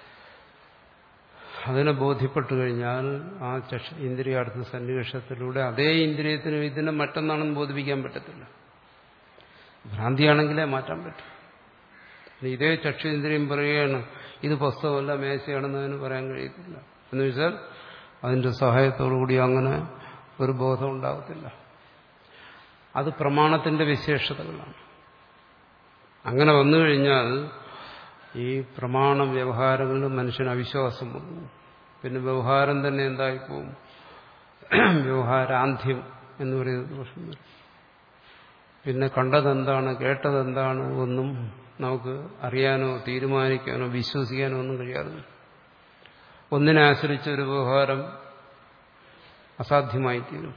അതിനെ ബോധ്യപ്പെട്ടു കഴിഞ്ഞാൽ ആ ചക്ഷു ഇന്ദ്രിയാർത്ഥ സന്നിവേശത്തിലൂടെ അതേ ഇന്ദ്രിയത്തിന് ഇതിനെ മറ്റൊന്നാണെന്ന് ബോധിപ്പിക്കാൻ പറ്റത്തില്ല. ഭ്രാന്തിയാണെങ്കിലേ മാറ്റാൻ പറ്റും. ഇതേ ചക്ഷുരേന്ദ്രിയം പറയുകയാണ് ഇത് പുസ്തകമല്ല മേശയാണെന്ന് അതിന് പറയാൻ കഴിയത്തില്ല. എന്ന് വെച്ചാൽ അതിന്റെ സഹായത്തോടുകൂടി അങ്ങനെ ഒരു ബോധം ഉണ്ടാകത്തില്ല. അത് പ്രമാണത്തിന്റെ വിശേഷതകളാണ്. അങ്ങനെ വന്നു കഴിഞ്ഞാൽ ഈ പ്രമാണ വ്യവഹാരങ്ങളിൽ മനുഷ്യന് അവിശ്വാസം വന്നു. പിന്നെ വ്യവഹാരം തന്നെ എന്തായിപ്പോവും? വ്യവഹാരാന്ത്യം എന്ന് പറയുന്നത് ദോഷം വരും. പിന്നെ കണ്ടതെന്താണ് കേട്ടതെന്താണ് ഒന്നും നമുക്ക് അറിയാനോ തീരുമാനിക്കാനോ വിശ്വസിക്കാനോ ഒന്നും കഴിയാതെ വരും. ഒന്നിനെ ആശ്രയിച്ച ഒരു വ്യവഹാരം അസാധ്യമായി തീരും.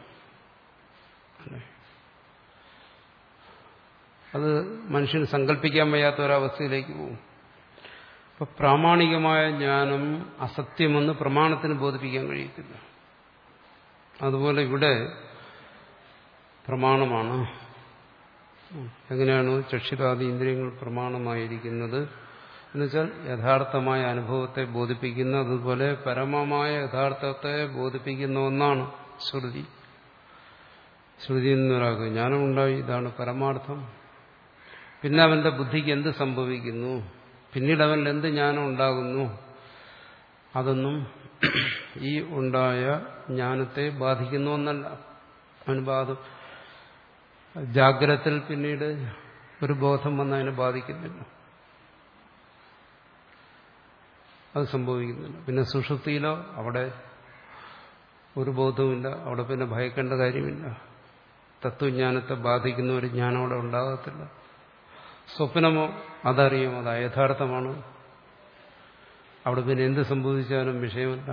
അത് മനുഷ്യന് സങ്കല്പിക്കാൻ വയ്യാത്ത ഒരവസ്ഥയിലേക്ക് പോകും. അപ്പൊ പ്രാമാണികമായ ജ്ഞാനം അസത്യമെന്ന് പ്രമാണത്തിന് ബോധിപ്പിക്കാൻ കഴിയത്തില്ല. അതുപോലെ ഇവിടെ പ്രമാണമാണ്. എങ്ങനെയാണ് ചക്ഷുരാദി ഇന്ദ്രിയങ്ങൾ പ്രമാണമായിരിക്കുന്നത് എന്നുവെച്ചാൽ യഥാർത്ഥമായ അനുഭവത്തെ ബോധിപ്പിക്കുന്ന, അതുപോലെ പരമമായ യഥാർത്ഥത്തെ ബോധിപ്പിക്കുന്ന ഒന്നാണ് ശ്രുതി. ശ്രുതി എന്നൊരാൾക്ക് ജ്ഞാനമുണ്ടായി, ഇതാണ് പരമാർത്ഥം. പിന്നെ അവന്റെ ബുദ്ധിക്ക് എന്ത് സംഭവിക്കുന്നു, പിന്നീട് അവനിൽ എന്ത് ജ്ഞാനം ഉണ്ടാകുന്നു, അതൊന്നും ഈ ഉണ്ടായ ജ്ഞാനത്തെ ബാധിക്കുന്ന ഒന്നല്ല. അവന് ബാധ ജാഗ്രതയിൽ പിന്നീട് ഒരു ബോധം വന്ന് അതിനെ ബാധിക്കുന്നില്ല, അത് സംഭവിക്കുന്നില്ല. പിന്നെ സുഷുപ്തിയിലോ അവിടെ ഒരു ബോധവുമില്ല, അവിടെ പിന്നെ ഭയക്കേണ്ട കാര്യമില്ല. തത്വജ്ഞാനത്തെ ബാധിക്കുന്ന ഒരു ജ്ഞാനം അവിടെ ഉണ്ടാകത്തില്ല. സ്വപ്നമോ അതറിയും, അത് യഥാർത്ഥമാണ്, അവിടെ പിന്നെ എന്ത് സംഭവിച്ചാലും വിഷയമല്ല.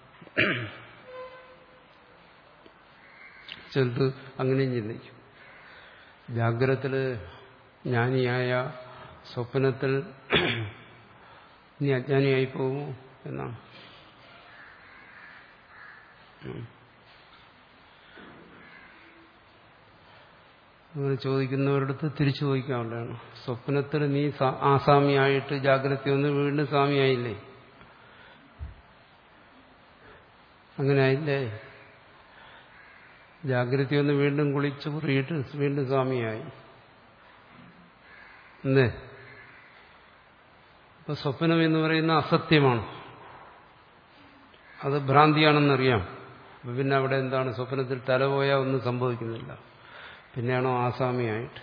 ചിലത് അങ്ങനെയും ചിന്തിക്കും, ജാഗ്രതത്തില് ജ്ഞാനിയായ സ്വപ്നത്തിൽ ഇനി അജ്ഞാനിയായി പോകുമോ എന്നാണ്. അങ്ങനെ ചോദിക്കുന്നവരടുത്ത് തിരിച്ചു ചോദിക്കാവുന്നതാണ്. സ്വപ്നത്തിൽ നീ ആസാമിയായിട്ട് ജാഗ്രത ഒന്ന് വീണ്ടും സ്വാമിയായില്ലേ? അങ്ങനെ ആയില്ലേ? ജാഗ്രത ഒന്ന് വീണ്ടും കുളിച്ച് കുറിയിട്ട് വീണ്ടും സ്വാമിയായി. എന്തേ? അപ്പൊ സ്വപ്നം എന്ന് പറയുന്ന അസത്യമാണ്, അത് ഭ്രാന്തിയാണെന്നറിയാം. അപ്പൊ പിന്നെ അവിടെ എന്താണ്? സ്വപ്നത്തിൽ തലപോയാൽ ഒന്നും സംഭവിക്കുന്നില്ല, പിന്നെയാണോ ആസാമിയായിട്ട്?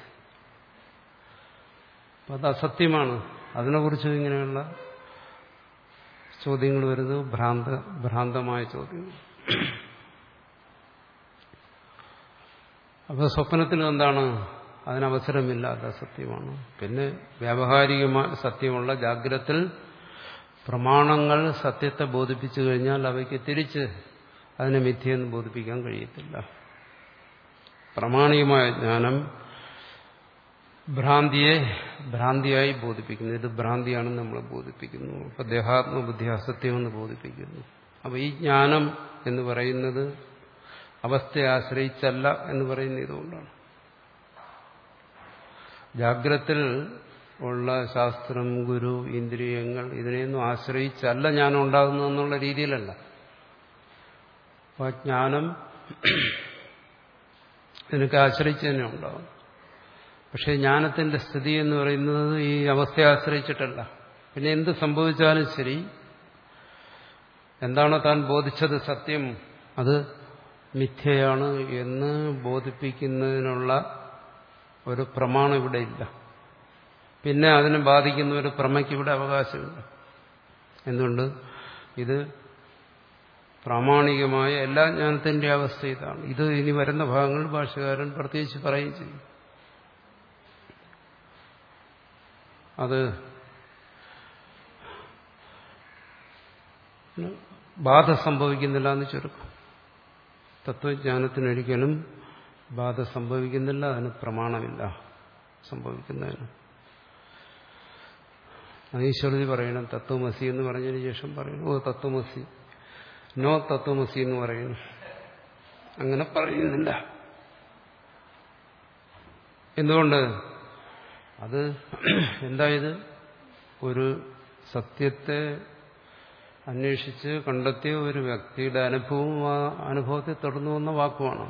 അപ്പൊ അത് അസത്യമാണ്. അതിനെക്കുറിച്ച് ഇങ്ങനെയുള്ള ചോദ്യങ്ങൾ വരുന്നത് ഭ്രാന്ത ഭ്രാന്തമായ ചോദ്യങ്ങൾ. അപ്പോൾ സ്വപ്നത്തിൽ എന്താണ്? അതിനവസരമില്ലാത്ത സത്യമാണ്. പിന്നെ വ്യാവഹാരികമായ സത്യമുള്ള ജാഗ്രത്തിൽ പ്രമാണങ്ങൾ സത്യത്തെ ബോധിപ്പിച്ചു കഴിഞ്ഞാൽ അവയ്ക്ക് തിരിച്ച് അതിനെ മിഥ്യയെന്ന് ബോധിപ്പിക്കാൻ കഴിയത്തില്ല. പ്രാമാണികമായ ജ്ഞാനം ഭ്രാന്തിയെ ഭ്രാന്തിയായി ബോധിപ്പിക്കുന്നു. ഇത് ഭ്രാന്തിയാണെന്ന് നമ്മളെ ബോധിപ്പിക്കുന്നു. അപ്പൊ ദേഹാത്മബുദ്ധി അസത്യമെന്ന് ബോധിപ്പിക്കുന്നു. അപ്പൊ ഈ ജ്ഞാനം എന്ന് പറയുന്നത് അവസ്ഥയെ ആശ്രയിച്ചല്ല എന്ന് പറയുന്ന ഇതുകൊണ്ടാണ്. ജാഗ്രത്തിൽ ഉള്ള ശാസ്ത്രം, ഗുരു, ഇന്ദ്രിയങ്ങൾ ഇതിനെയൊന്നും ആശ്രയിച്ചല്ല ജ്ഞാനം ഉണ്ടാകുന്നതെന്നുള്ള രീതിയിലല്ല. അപ്പൊ ജ്ഞാനം ഇതിനൊക്കെ ആശ്രയിച്ച് തന്നെ ഉണ്ടാകും. പക്ഷെ ജ്ഞാനത്തിന്റെ സ്ഥിതി എന്ന് പറയുന്നത് ഈ അവസ്ഥയെ ആശ്രയിച്ചിട്ടല്ല. പിന്നെ എന്ത് സംഭവിച്ചാലും ശരി, എന്താണോ താൻ ബോധിച്ചത് സത്യം, അത് മിഥ്യയാണ് എന്ന് ബോധിപ്പിക്കുന്നതിനുള്ള ഒരു പ്രമാണം ഇവിടെ ഇല്ല. പിന്നെ അതിനെ ബാധിക്കുന്ന ഒരു പ്രമയ്ക്ക് ഇവിടെ അവകാശമില്ല. എന്തുകൊണ്ട്? ഇത് പ്രാമാണികമായ എല്ലാ ജ്ഞാനത്തിന്റെ അവസ്ഥ ഇതാണ്. ഇത് ഇനി വരുന്ന ഭാഗങ്ങൾ ഭാഷകാരൻ പ്രത്യേകിച്ച് പറയുകയും ചെയ്യും. അത് ബാധ സംഭവിക്കുന്നില്ല എന്ന് ചുരുക്കം. തത്വജ്ഞാനത്തിനൊരിക്കലും ബാധ സംഭവിക്കുന്നില്ല, അതിന് പ്രമാണമില്ല സംഭവിക്കുന്നതിന്. ഈശ്വരതി പറയണം തത്വമസി എന്ന് പറഞ്ഞതിന് ശേഷം പറയണം ഓ തത്വമസി, നോ തത്വമസി എന്ന് പറയുന്നു. അങ്ങനെ പറയുന്നില്ല. എന്തുകൊണ്ട്? അത് എന്തായത്? ഒരു സത്യത്തെ അന്വേഷിച്ച് കണ്ടെത്തിയ ഒരു വ്യക്തിയുടെ അനുഭവവും ആ അനുഭവത്തെ തുടർന്നു വന്ന വാക്കുമാണ്.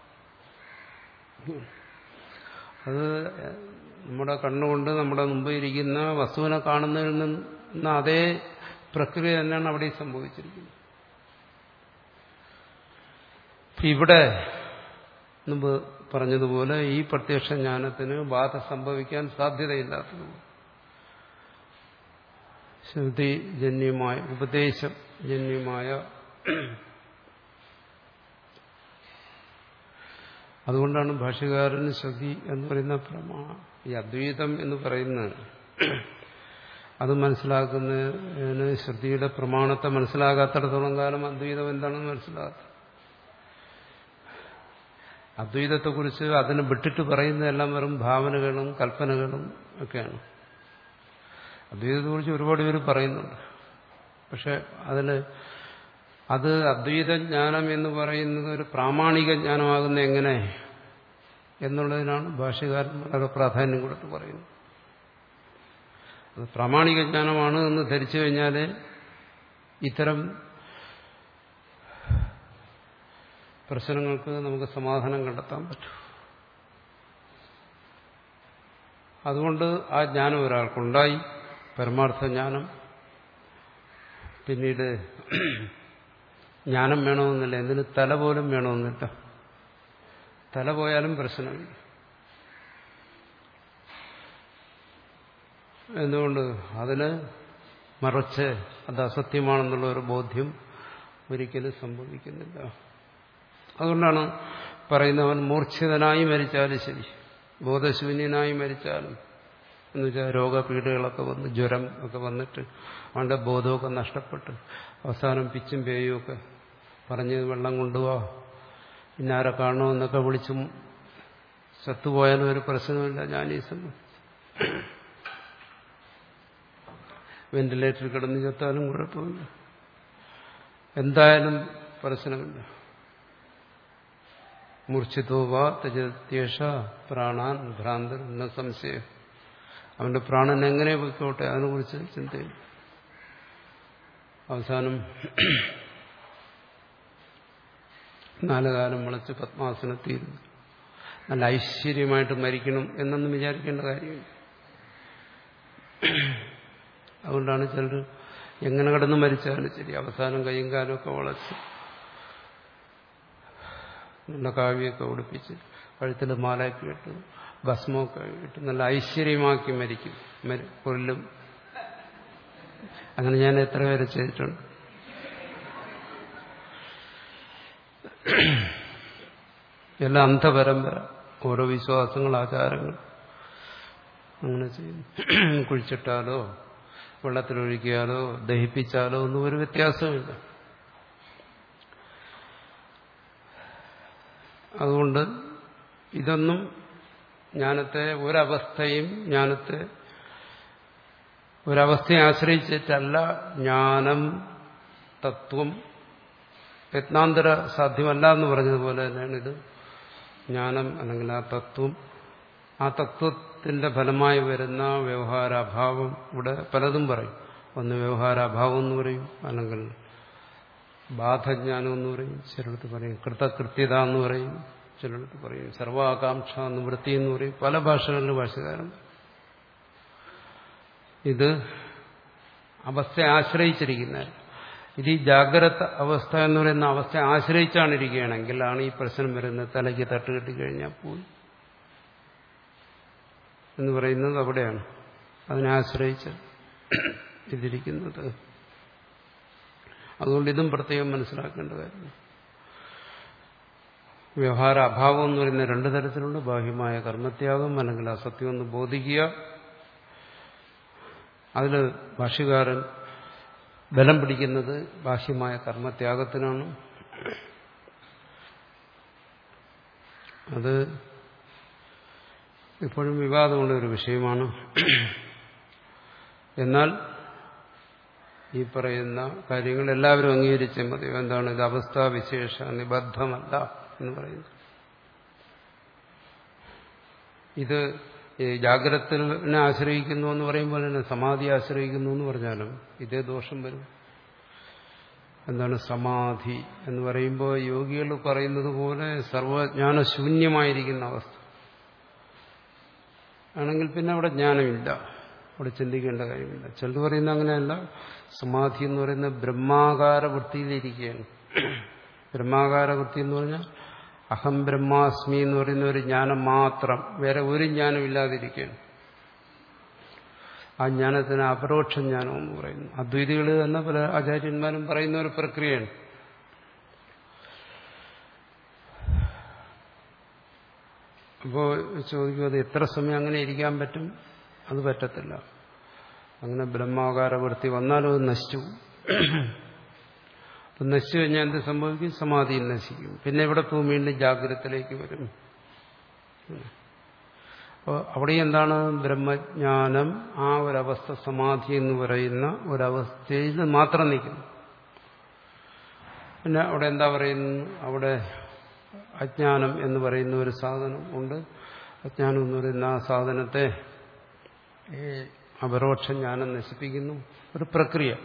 അത് നമ്മുടെ കണ്ണുകൊണ്ട് നമ്മുടെ മുമ്പിൽ ഇരിക്കുന്ന വസ്തുവിനെ കാണുന്നതിൽ നിന്ന് അതേ പ്രക്രിയ തന്നെയാണ് അവിടെ സംഭവിച്ചിരിക്കുന്നത്. ഇവിടെ മുമ്പ് പറഞ്ഞതുപോലെ ഈ പ്രത്യക്ഷ ജ്ഞാനത്തിന് ബാധ സംഭവിക്കാൻ സാധ്യതയില്ലാത്തത് ശ്രുതിജന്യമായ ഉപദേശജന്യമായ, അതുകൊണ്ടാണ് ഭാഷ്യകാരൻ ശ്രുതി എന്ന് പറയുന്ന പ്രമാണം, ഈ അദ്വൈതം എന്ന് പറയുന്നത് അത് മനസ്സിലാക്കുന്നതിന് ശ്രുതിയുടെ പ്രമാണത്തെ മനസ്സിലാകാത്തിടത്തോളം കാലം അദ്വൈതം എന്താണെന്ന് മനസ്സിലാകാത്ത. അദ്വൈതത്തെക്കുറിച്ച് അതിനെ വിട്ടിട്ട് പറയുന്നതെല്ലാം വെറും ഭാവനകളും കൽപ്പനകളും ഒക്കെയാണ്. അദ്വൈതത്തെക്കുറിച്ച് ഒരുപാട് പേര് പറയുന്നുണ്ട്. പക്ഷെ അതിൽ അത് അദ്വൈത ജ്ഞാനം എന്ന് പറയുന്നത് ഒരു പ്രാമാണിക ജ്ഞാനമാകുന്ന എങ്ങനെ എന്നുള്ളതിനാണ് ഭാഷ്യകാരൻ വളരെ പ്രാധാന്യം കൊടുത്ത് പറയുന്നത്. അത് പ്രാമാണിക ജ്ഞാനമാണ് എന്ന് ധരിച്ചു കഴിഞ്ഞാൽ ഇത്തരം പ്രശ്നങ്ങൾക്ക് നമുക്ക് സമാധാനം കണ്ടെത്താൻ പറ്റും. അതുകൊണ്ട് ആ ജ്ഞാനം ഒരാൾക്കുണ്ടായി, പരമാർത്ഥ ജ്ഞാനം. പിന്നീട് ജ്ഞാനം വേണമെന്നില്ല, എന്തിന് തല പോലും വേണമെന്നില്ല. തല പോയാലും പ്രശ്നമില്ല. എന്തുകൊണ്ട്? അതിന് മറിച്ച് അത് അസത്യമാണെന്നുള്ള ഒരു ബോധ്യം ഒരിക്കലും സംഭവിക്കുന്നില്ല. അതുകൊണ്ടാണ് പറയുന്നവൻ മൂർച്ഛിതനായി മരിച്ചാലും ശരി, ബോധശൂന്യനായി മരിച്ചാലും, എന്ന് വെച്ചാൽ രോഗപീഠകളൊക്കെ വന്ന് ജ്വരം ഒക്കെ വന്നിട്ട് അവന്റെ ബോധമൊക്കെ നഷ്ടപ്പെട്ട് അവസാനം പിച്ചും പേയും ഒക്കെ പറഞ്ഞ് വെള്ളം കൊണ്ടുപോവാ, ഇന്നാരെ കാണണമെന്നൊക്കെ വിളിച്ചും ചത്തുപോയാലും ഒരു പ്രശ്നമില്ല. ഞാനീ വെന്റിലേറ്ററിൽ കിടന്ന് ചത്താലും കുഴപ്പമില്ല, എന്തായാലും പ്രശ്നമില്ല. മൂർച്ഛിതോ വാ തജത്യേഷ പ്രാണാൻ ഭ്രാന്തർ എന്ന സംശയം. അവന്റെ പ്രാണൻ എങ്ങനെ പോയിക്കോട്ടെ, അതിനെക്കുറിച്ച് ചിന്തയില്ല. അവസാനം നാലുകാലം മുളച്ച് പത്മാസനത്തിയിരുന്നു നല്ല ഐശ്വര്യമായിട്ട് മരിക്കണം എന്നൊന്നും വിചാരിക്കേണ്ട കാര്യമില്ല. അതുകൊണ്ടാണ് ചിലർ എങ്ങനെ കിടന്ന് മരിച്ചാലും ശരി അവസാനം കൈയും കാലമൊക്കെ വളച്ച് നല്ല കാവ്യമൊക്കെ ഉടുപ്പിച്ച് കഴുത്തിൽ മാലയൊക്കെ ഇട്ട് ഭസ്മമൊക്കെ ഇട്ട് നല്ല ഐശ്വര്യമാക്കി മരിക്കും, കൊല്ലും. അങ്ങനെ ഞാൻ എത്ര പേരെ ചെയ്തിട്ടുണ്ട്. എല്ലാം അന്ധപരമ്പര, ഓരോ വിശ്വാസങ്ങൾ, ആചാരങ്ങൾ അങ്ങനെ ചെയ്യുന്നു. കുഴിച്ചിട്ടാലോ വെള്ളത്തിലൊഴിക്കാലോ ദഹിപ്പിച്ചാലോ ഒന്നും ഒരു വ്യത്യാസമില്ല. അതുകൊണ്ട് ഇതൊന്നും ജ്ഞാനത്തെ ഒരവസ്ഥയും ജ്ഞാനത്തെ ഒരവസ്ഥയെ ആശ്രയിച്ചിട്ടല്ല. ജ്ഞാനം തത്വം യത്നാന്തര സാധ്യമല്ല എന്ന് പറഞ്ഞതുപോലെ തന്നെയാണ് ഇത്. ജ്ഞാനം അല്ലെങ്കിൽ ആ തത്വം, ആ തത്വത്തിന്റെ ഫലമായി വരുന്ന വ്യവഹാരാഭാവം. ഇവിടെ പലതും പറയും. ഒന്ന് വ്യവഹാരാഭാവം എന്ന് പറയും, അല്ലെങ്കിൽ ബാധജ്ഞാനം എന്ന് പറയും, ചിലടത്ത് പറയും കൃതകൃത്യത എന്ന് പറയും, ചിലടത്ത് പറയും സർവാകാംക്ഷ നിവൃത്തി എന്ന് പറയും. പല ഭാഷകളിലും ഭാഷകാരൻ ഇത് അവസ്ഥയെ ആശ്രയിച്ചിരിക്കുന്ന, ഇത് ഈ ജാഗ്രത അവസ്ഥ എന്ന് പറയുന്ന അവസ്ഥയെ ആശ്രയിച്ചാണ് ഇരിക്കുകയാണെങ്കിൽ ആണ് ഈ പ്രശ്നം വരുന്നത്. തലയ്ക്ക് തട്ട് കെട്ടിക്കഴിഞ്ഞാൽ പോയി എന്ന് പറയുന്നത് അവിടെയാണ്. അതിനെ ആശ്രയിച്ച് ഇതിരിക്കുന്നത്. അതുകൊണ്ട് ഇതും പ്രത്യേകം മനസ്സിലാക്കേണ്ട കാര്യം. വ്യവഹാര അഭാവം എന്ന് പറയുന്ന രണ്ടു തരത്തിലുണ്ട്. ബാഹ്യമായ കർമ്മത്യാഗം അല്ലെങ്കിൽ അസത്യം എന്ന് ബോധിക്കുക. അതിൽ ഭാഷ്യകാരൻ ബലം പിടിക്കുന്നത് ബാഹ്യമായ കർമ്മത്യാഗത്തിനാണ്. അത് ഇപ്പോഴും വിവാദമുള്ള ഒരു വിഷയമാണ്. എന്നാൽ ഈ പറയുന്ന കാര്യങ്ങൾ എല്ലാവരും അംഗീകരിച്ചേ മതി. എന്താണ് ഇത്? അവസ്ഥാവിശേഷ നിബദ്ധമല്ല എന്ന് പറയുന്നു. ഇത് ജാഗ്രതനെ ആശ്രയിക്കുന്നു എന്ന് പറയുമ്പോൾ തന്നെ സമാധി ആശ്രയിക്കുന്നു എന്ന് പറഞ്ഞാലും ഇതേ ദോഷം വരും. എന്താണ് സമാധി എന്ന് പറയുമ്പോൾ യോഗികൾ പറയുന്നത് പോലെ സർവജ്ഞാനശൂന്യമായിരിക്കുന്ന അവസ്ഥ ആണെങ്കിൽ പിന്നെ അവിടെ ജ്ഞാനമില്ല, അവിടെ ചിന്തിക്കേണ്ട കാര്യമില്ല. ചിലർ പറയുന്ന അങ്ങനെയല്ല. സമാധി എന്ന് പറയുന്ന ബ്രഹ്മാകാര വൃത്തിയിലിരിക്കുകയാണ്. ബ്രഹ്മാകാര വൃത്തി എന്ന് പറഞ്ഞാൽ അഹം ബ്രഹ്മാസ്മി എന്ന് പറയുന്ന ഒരു ജ്ഞാനം മാത്രം, വേറെ ഒരു ജ്ഞാനം ഇല്ലാതിരിക്കുകയാണ്. ആ ജ്ഞാനത്തിന് അപരോക്ഷ ജ്ഞാനം എന്ന് പറയുന്നു. അദ്വൈതികൾ തന്നെ പല ആചാര്യന്മാരും പറയുന്ന ഒരു പ്രക്രിയയാണ്. അപ്പോൾ ചോദിക്കും, അത് എത്ര സമയം അങ്ങനെ ഇരിക്കാൻ പറ്റും? അത് പറ്റത്തില്ല. അങ്ങനെ ബ്രഹ്മാകാര വൃത്തി വന്നാലും അത് നശിച്ചു. അപ്പം നശിച്ചു കഴിഞ്ഞാൽ എന്ത് സംഭവിക്കും? സമാധിയിൽ നശിക്കും. പിന്നെ എവിടെ പോകും? വീണ്ടും ജാഗ്രതത്തിലേക്ക് വരും. അപ്പോൾ അവിടെ എന്താണ്? ബ്രഹ്മജ്ഞാനം ആ ഒരവസ്ഥ, സമാധി എന്ന് പറയുന്ന ഒരവസ്ഥയിൽ മാത്രം നിൽക്കുന്നു. പിന്നെ അവിടെ എന്താ പറയുന്നു? അവിടെ അജ്ഞാനം എന്ന് പറയുന്ന ഒരു സാധനം ഉണ്ട്. അജ്ഞാനം എന്ന് പറയുന്ന ആ സാധനത്തെ അപരോക്ഷ ജ്ഞാനം നശിപ്പിക്കുന്നു. ഒരു പ്രക്രിയ.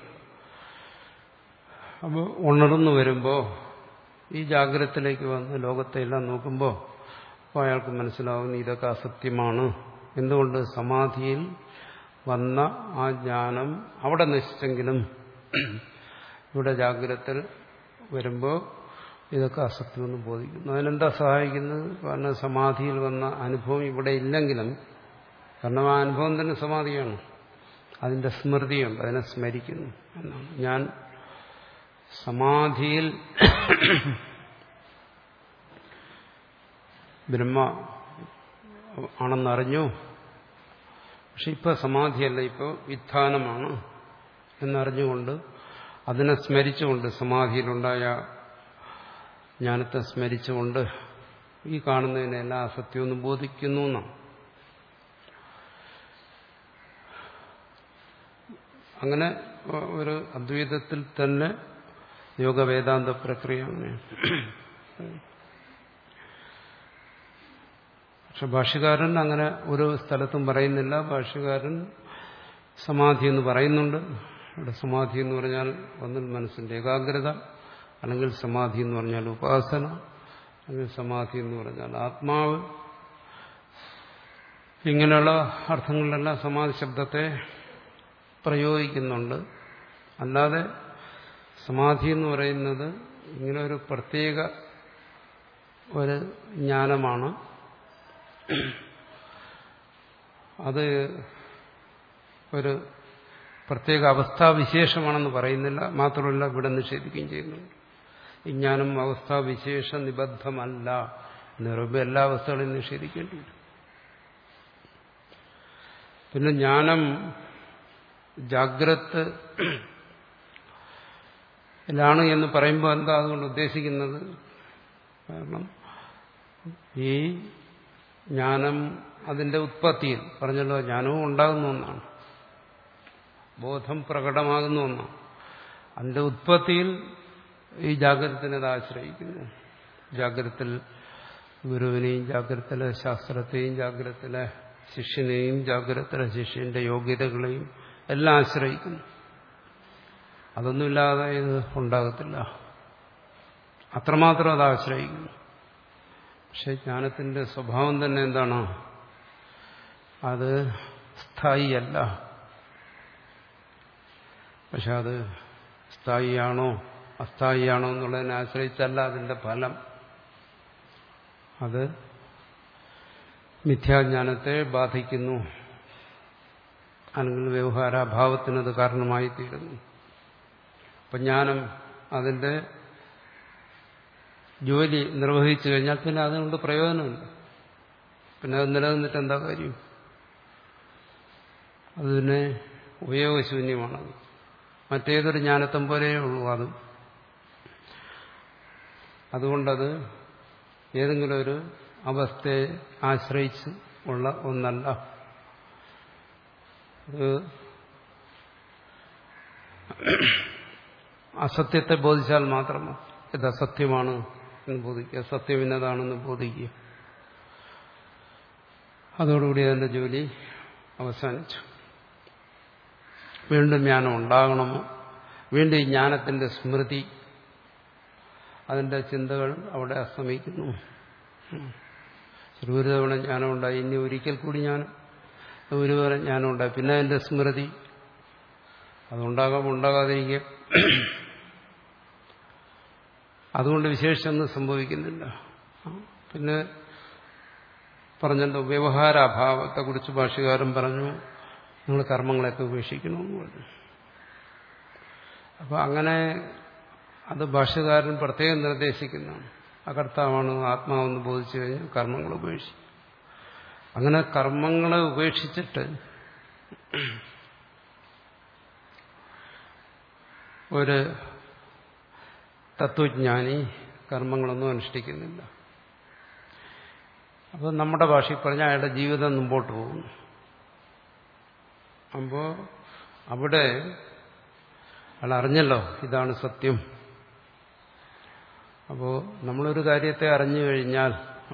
അപ്പോൾ ഉണർന്നു വരുമ്പോൾ ഈ ജാഗ്രതത്തിലേക്ക് വന്ന് ലോകത്തെ എല്ലാം നോക്കുമ്പോൾ അപ്പോൾ അയാൾക്ക് മനസ്സിലാവുന്നു ഇതൊക്കെ അസത്യമാണ്. എന്തുകൊണ്ട്? സമാധിയിൽ വന്ന ആ ജ്ഞാനം അവിടെ നശിച്ചെങ്കിലും ഇവിടെ ജാഗ്രതത്തിൽ വരുമ്പോൾ ഇതൊക്കെ അസത്യമെന്ന് ബോധിക്കുന്നു. അതിനെന്താ സഹായിക്കുന്നത്? കാരണം സമാധിയിൽ വന്ന അനുഭവം ഇവിടെ ഇല്ലെങ്കിലും, കാരണം ആ അനുഭവം തന്നെ സമാധിയാണ്, അതിന്റെ സ്മൃതിയുണ്ട്, അതിനെ സ്മരിക്കുന്നു എന്നാണ്. ഞാൻ സമാധിയിൽ ബ്രഹ്മ ആണെന്നറിഞ്ഞു, പക്ഷെ ഇപ്പൊ സമാധിയല്ല, ഇപ്പോൾ വിധാനമാണ് എന്നറിഞ്ഞുകൊണ്ട് അതിനെ സ്മരിച്ചുകൊണ്ട്, സമാധിയിലുണ്ടായ ജ്ഞാനത്തെ സ്മരിച്ചുകൊണ്ട് ഈ കാണുന്നതിനെല്ലാം അസത്യമെന്ന് ബോധിക്കുന്നു എന്നാണ്. അങ്ങനെ ഒരു അദ്വൈതത്തിൽ തന്നെ യോഗവേദാന്ത പ്രക്രിയ അങ്ങനെയാണ്. പക്ഷെ ഭാഷ്യകാരൻ അങ്ങനെ ഒരു സ്ഥലത്തും പറയുന്നില്ല. ഭാഷ്യകാരൻ സമാധി എന്ന് പറയുന്നുണ്ട്. ഇവിടെ സമാധി എന്ന് പറഞ്ഞാൽ ഒന്നിൽ മനസ്സിന്റെ ഏകാഗ്രത, അല്ലെങ്കിൽ സമാധി എന്ന് പറഞ്ഞാൽ ഉപാസന, അല്ലെങ്കിൽ സമാധി എന്ന് പറഞ്ഞാൽ ആത്മാവ്. ഇങ്ങനെയുള്ള അർത്ഥങ്ങളിലെല്ലാം സമാധി ശബ്ദത്തെ പ്രയോഗിക്കുന്നുണ്ട്. അല്ലാതെ സമാധി എന്ന് പറയുന്നത് ഇങ്ങനെ ഒരു പ്രത്യേക ഒരു ജ്ഞാനമാണ്. അത് ഒരു പ്രത്യേക അവസ്ഥാവിശേഷമാണെന്ന് പറയുന്നില്ല, മാത്രമല്ല ഇവിടെ നിഷേധിക്കുകയും ചെയ്യുന്നുണ്ട്. ഈ ജ്ഞാനം അവസ്ഥാവിശേഷ നിബദ്ധമല്ല എന്ന് പറയുമ്പോൾ എല്ലാ അവസ്ഥകളെയും നിഷേധിക്കേണ്ടി വരും. പിന്നെ ജ്ഞാനം ജാഗ്രത് ലാണ് എന്ന് പറയുമ്പോൾ എന്താ അതുകൊണ്ട് ഉദ്ദേശിക്കുന്നത്? കാരണം ഈ ജ്ഞാനം അതിന്റെ ഉത്പത്തിയിൽ പറഞ്ഞല്ലോ, ജ്ഞാനവും ഉണ്ടാകുന്ന ഒന്നാണ്, ബോധം പ്രകടമാകുന്ന ഒന്നാണ്. അതിന്റെ ഉത്പത്തിയിൽ ഈ ജാഗ്രതത്തിനെ ആശ്രയിക്കുന്നു. ജാഗ്രതത്തിൽ ഗുരുവിനെയും ജാഗ്രതത്തിലെ ശാസ്ത്രത്തെയും ജാഗ്രതത്തിലെ ശിഷ്യനെയും ജാഗ്രതത്തിലെ ശിഷ്യന്റെ യോഗ്യതകളെയും എല്ലാം ആശ്രയിക്കുന്നു. അതൊന്നുമില്ലാതെ ഇത് ഉണ്ടാകത്തില്ല. അത്രമാത്രം അത് ആശ്രയിക്കുന്നു. പക്ഷെ ജ്ഞാനത്തിന്റെ സ്വഭാവം തന്നെ എന്താണ്? അത് സ്ഥായിയല്ല. പക്ഷെ അത് സ്ഥായിയാണോ അസ്ഥായിയാണോ എന്നുള്ളതിനെ ആശ്രയിച്ചല്ല അതിന്റെ ഫലം. അത് മിഥ്യാജ്ഞാനത്തെ ബാധിക്കുന്നു, അല്ലെങ്കിൽ വ്യവഹാരാഭാവത്തിനത് കാരണമായി തീരുന്നു. അപ്പം ജ്ഞാനം അതിന്റെ ജോലി നിർവഹിച്ചു കഴിഞ്ഞാൽ പിന്നെ അതുകൊണ്ട് പ്രയോജനമില്ല. പിന്നെ അത് നിലനിന്നിട്ട് എന്താ കാര്യം? അതിനെ ഉപയോഗശൂന്യമാണത്. മറ്റേതൊരു ജ്ഞാനത്തം പോലെയേ ഉള്ളൂ അതും. അതുകൊണ്ടത് ഏതെങ്കിലും ഒരു അവസ്ഥയെ ആശ്രയിച്ച് ഉള്ള ഒന്നല്ല. അത് അസത്യത്തെ ബോധിച്ചാൽ മാത്രമോ ഇത് അസത്യമാണ് എന്ന് ബോധിക്കുക, സത്യം ഇന്നതാണെന്ന് ബോധിക്കുക. അതോടുകൂടി അതിന്റെ ജോലി അവസാനിച്ചു. വീണ്ടും ജ്ഞാനം ഉണ്ടാകണമോ? വീണ്ടും ഈ ജ്ഞാനത്തിന്റെ സ്മൃതി, അതിന്റെ ചിന്തകൾ അവിടെ അസ്തമിക്കുന്നു. ഒരു തവണ ജ്ഞാനം ഉണ്ടായി, ഇനി ഒരിക്കൽ കൂടി ജ്ഞാനം, ഒരു തവണ ജ്ഞാനം ഉണ്ടായി, പിന്നെ അതിന്റെ സ്മൃതി അതുണ്ടാകാം ഉണ്ടാകാതിരിക്കുക. അതുകൊണ്ട് വിശേഷിച്ചൊന്നും സംഭവിക്കുന്നില്ല. പിന്നെ പറഞ്ഞല്ലോ, വ്യവഹാരാഭാവത്തെക്കുറിച്ച് ഭാഷ്യകാരൻ പറഞ്ഞു, നിങ്ങൾ കർമ്മങ്ങളെയൊക്കെ ഉപേക്ഷിക്കണമെന്ന് പറഞ്ഞു. അപ്പൊ അങ്ങനെ അത് ഭാഷ്യകാരൻ പ്രത്യേകം നിർദ്ദേശിക്കുന്നതാണ്. അകർത്താവാണ് ആത്മാവെന്ന് ബോധിച്ചു കഴിഞ്ഞാൽ കർമ്മങ്ങൾ ഉപേക്ഷിക്കും. അങ്ങനെ കർമ്മങ്ങളെ ഉപേക്ഷിച്ചിട്ട് ഒരു തത്വജ്ഞാനി കർമ്മങ്ങളൊന്നും അനുഷ്ഠിക്കുന്നില്ല. അപ്പോൾ നമ്മുടെ ഭാഷയിൽ പറഞ്ഞാൽ അയാളുടെ ജീവിതം മുമ്പോട്ട് പോകുന്നു. അപ്പോൾ അവിടെ അയാൾ അറിഞ്ഞല്ലോ ഇതാണ് സത്യം. അപ്പോൾ നമ്മളൊരു കാര്യത്തെ അറിഞ്ഞു കഴിഞ്ഞാൽ,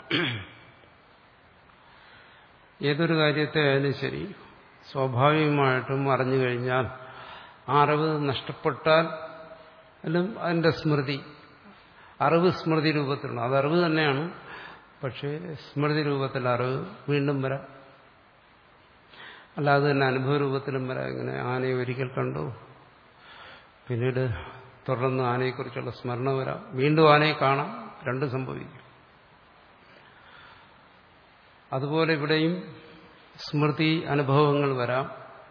ഏതൊരു കാര്യത്തെ ആയാലും ശരി, സ്വാഭാവികമായിട്ടും അറിഞ്ഞു കഴിഞ്ഞാൽ ആ അറിവ് നഷ്ടപ്പെട്ടാൽ അതിന്റെ സ്മൃതി, അറിവ് സ്മൃതി രൂപത്തിലുള്ള, അത് അറിവ് തന്നെയാണ്, പക്ഷേ സ്മൃതി രൂപത്തിൽ അറിവ് വീണ്ടും വരാം. അല്ലാതെ തന്നെ അനുഭവ രൂപത്തിലും വരാം. ഇങ്ങനെ ആനയെ ഒരിക്കൽ കണ്ടു, പിന്നീട് തുടർന്ന് ആനയെക്കുറിച്ചുള്ള സ്മരണ വരാം, വീണ്ടും ആനയെ കാണാം, രണ്ടും സംഭവിക്കും. അതുപോലെ ഇവിടെയും സ്മൃതി അനുഭവങ്ങൾ വരാം.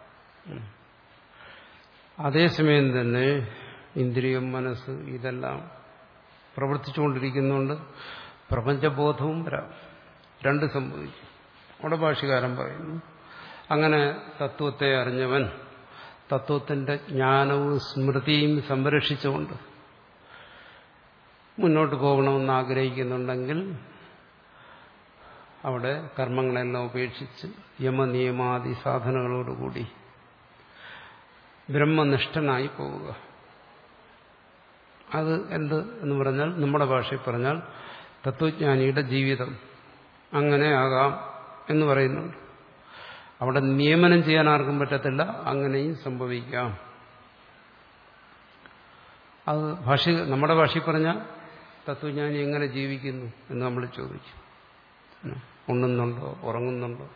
അതേസമയം തന്നെ ഇന്ദ്രിയം, മനസ്സ് ഇതെല്ലാം പ്രവർത്തിച്ചുകൊണ്ടിരിക്കുന്നുണ്ട്, പ്രപഞ്ചബോധവും വരാം, രണ്ട് സംഭവിക്കും. അവിടെ ഭാഷ്യകാരൻ പറയുന്നു, അങ്ങനെ തത്വത്തെ അറിഞ്ഞവൻ തത്വത്തിന്റെ ജ്ഞാനവും സ്മൃതിയും സംരക്ഷിച്ചുകൊണ്ട് മുന്നോട്ട് പോകണമെന്ന് ആഗ്രഹിക്കുന്നുണ്ടെങ്കിൽ അവിടെ കർമ്മങ്ങളെല്ലാം ഉപേക്ഷിച്ച് യമനിയമാദി സാധനങ്ങളോടുകൂടി ബ്രഹ്മനിഷ്ഠനായി പോവുക. അത് എന്ത് എന്ന് പറഞ്ഞാൽ, നമ്മുടെ ഭാഷയിൽ പറഞ്ഞാൽ തത്വജ്ഞാനിയുടെ ജീവിതം അങ്ങനെ ആകാം എന്ന് പറയുന്നുണ്ട്. അവിടെ നിയമനം ചെയ്യാൻ ആർക്കും പറ്റത്തില്ല, അങ്ങനെയും സംഭവിക്കാം. അത് ഭാഷ നമ്മുടെ ഭാഷയിൽ പറഞ്ഞാൽ തത്വജ്ഞാനി എങ്ങനെ ജീവിക്കുന്നു എന്ന് നമ്മൾ ചോദിക്കും. ഉണ്ണുന്നുണ്ടോ, ഉറങ്ങുന്നുണ്ടോ,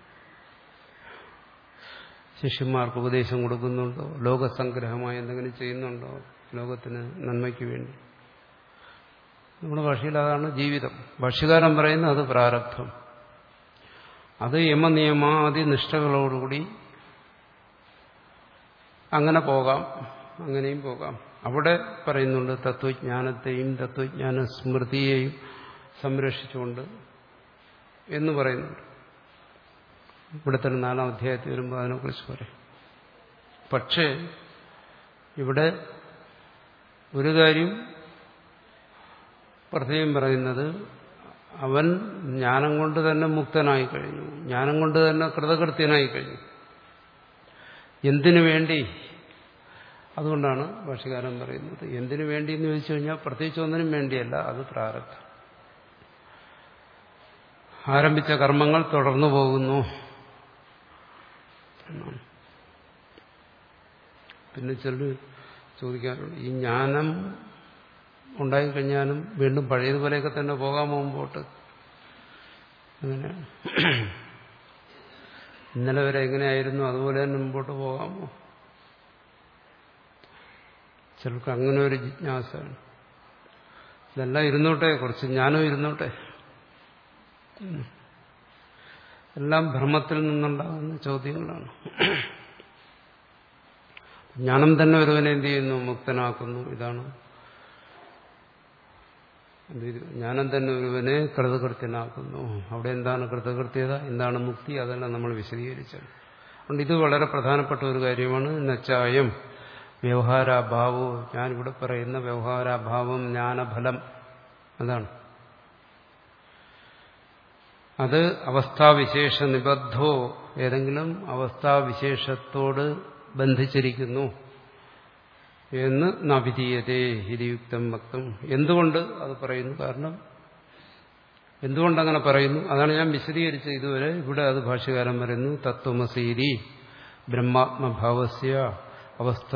ശിഷ്യന്മാർക്ക് ഉപദേശം കൊടുക്കുന്നുണ്ടോ, ലോകസംഗ്രഹമായി എന്തെങ്കിലും ചെയ്യുന്നുണ്ടോ, ലോകത്തിന് നന്മയ്ക്ക് വേണ്ടി. നമ്മുടെ ഭാഷയിൽ അതാണ് ജീവിതം. ഭാഷ്യകാരൻ പറയുന്നത് അത് പ്രാരബ്ധം. അത് യമനിയമാദി നിഷ്ഠകളോടുകൂടി അങ്ങനെ പോകാം, അങ്ങനെയും പോകാം. അവിടെ പറയുന്നുണ്ട് തത്വജ്ഞാനത്തെയും തത്വജ്ഞാന സ്മൃതിയെയും സംരക്ഷിച്ചുകൊണ്ട് എന്ന് പറയുന്നുണ്ട്. ഇവിടെ തന്നെ നാലാം അധ്യായത്തിൽ വരുമ്പോൾ അതിനെക്കുറിച്ച് പറയും. പക്ഷേ ഇവിടെ ഒരു കാര്യം പ്രത്യേകം പറയുന്നത്, അവൻ ജ്ഞാനം കൊണ്ട് തന്നെ മുക്തനായി കഴിഞ്ഞു, ജ്ഞാനം കൊണ്ട് തന്നെ കൃതകൃത്യനായി കഴിഞ്ഞു. എന്തിനു വേണ്ടി? അതുകൊണ്ടാണ് ഭാഷ്യകാരൻ പറയുന്നത് എന്തിനു വേണ്ടി എന്ന് ചോദിച്ചു കഴിഞ്ഞാൽ പ്രത്യേകിച്ച് ഒന്നിനും വേണ്ടിയല്ല, അത് പ്രാരബ്ധം. ആരംഭിച്ച കർമ്മങ്ങൾ തുടർന്നു പോകുന്നു എന്നാണ്. പിന്നെ ചിലർ ചോദിക്കാറുണ്ട്, ഈ ജ്ഞാനം ഉണ്ടായിക്കഴിഞ്ഞാലും വീണ്ടും പഴയതുപോലെയൊക്കെ തന്നെ പോകാൻ മുമ്പോട്ട്. അങ്ങനെ ഇന്നലെ വരെ എങ്ങനെയായിരുന്നു അതുപോലെ തന്നെ മുമ്പോട്ട് പോകാമോ? ചിലർക്ക് അങ്ങനെ ഒരു ജിജ്ഞാസയാണ്. ഇതെല്ലാം ഇരുന്നോട്ടെ, കുറച്ച് ജ്ഞാനം ഇരുന്നോട്ടെ. എല്ലാം ഭ്രമത്തിൽ നിന്നുണ്ടാകുന്ന ചോദ്യങ്ങളാണ്. ജ്ഞാനം തന്നെ ഒരുവനെ എന്ത് ചെയ്യുന്നു? മുക്തനാക്കുന്നു. ഇതാണ് ജ്ഞാനം തന്നെ ഒരുവനെ കൃതകൃത്യനാക്കുന്നു. അവിടെ എന്താണ് കൃതകൃത്യത, എന്താണ് മുക്തി, അതെല്ലാം നമ്മൾ വിശദീകരിച്ചത്. അതുകൊണ്ട് ഇത് വളരെ പ്രധാനപ്പെട്ട ഒരു കാര്യമാണ്. നച്ചായം വ്യവഹാരാഭാവോ, ഞാനിവിടെ പറയുന്ന വ്യവഹാരാഭാവം ജ്ഞാനഫലം, അതാണ് അത് അവസ്ഥാവിശേഷ നിബദ്ധോ, ഏതെങ്കിലും അവസ്ഥാവിശേഷത്തോട് ബന്ധിച്ചിരിക്കുന്നു എന്ന് നവിധീയതേ ഹിരിയുക്തം ഭക്തം. എന്തുകൊണ്ട് അത് പറയുന്നു? കാരണം എന്തുകൊണ്ടങ്ങനെ പറയുന്നു അതാണ് ഞാൻ വിശദീകരിച്ചത് ഇതുവരെ. ഇവിടെ അത് ഭാഷ്യകാരൻ പറയുന്നു, തത്വമസീരി ബ്രഹ്മാത്മഭാവസ്യ അവസ്ഥ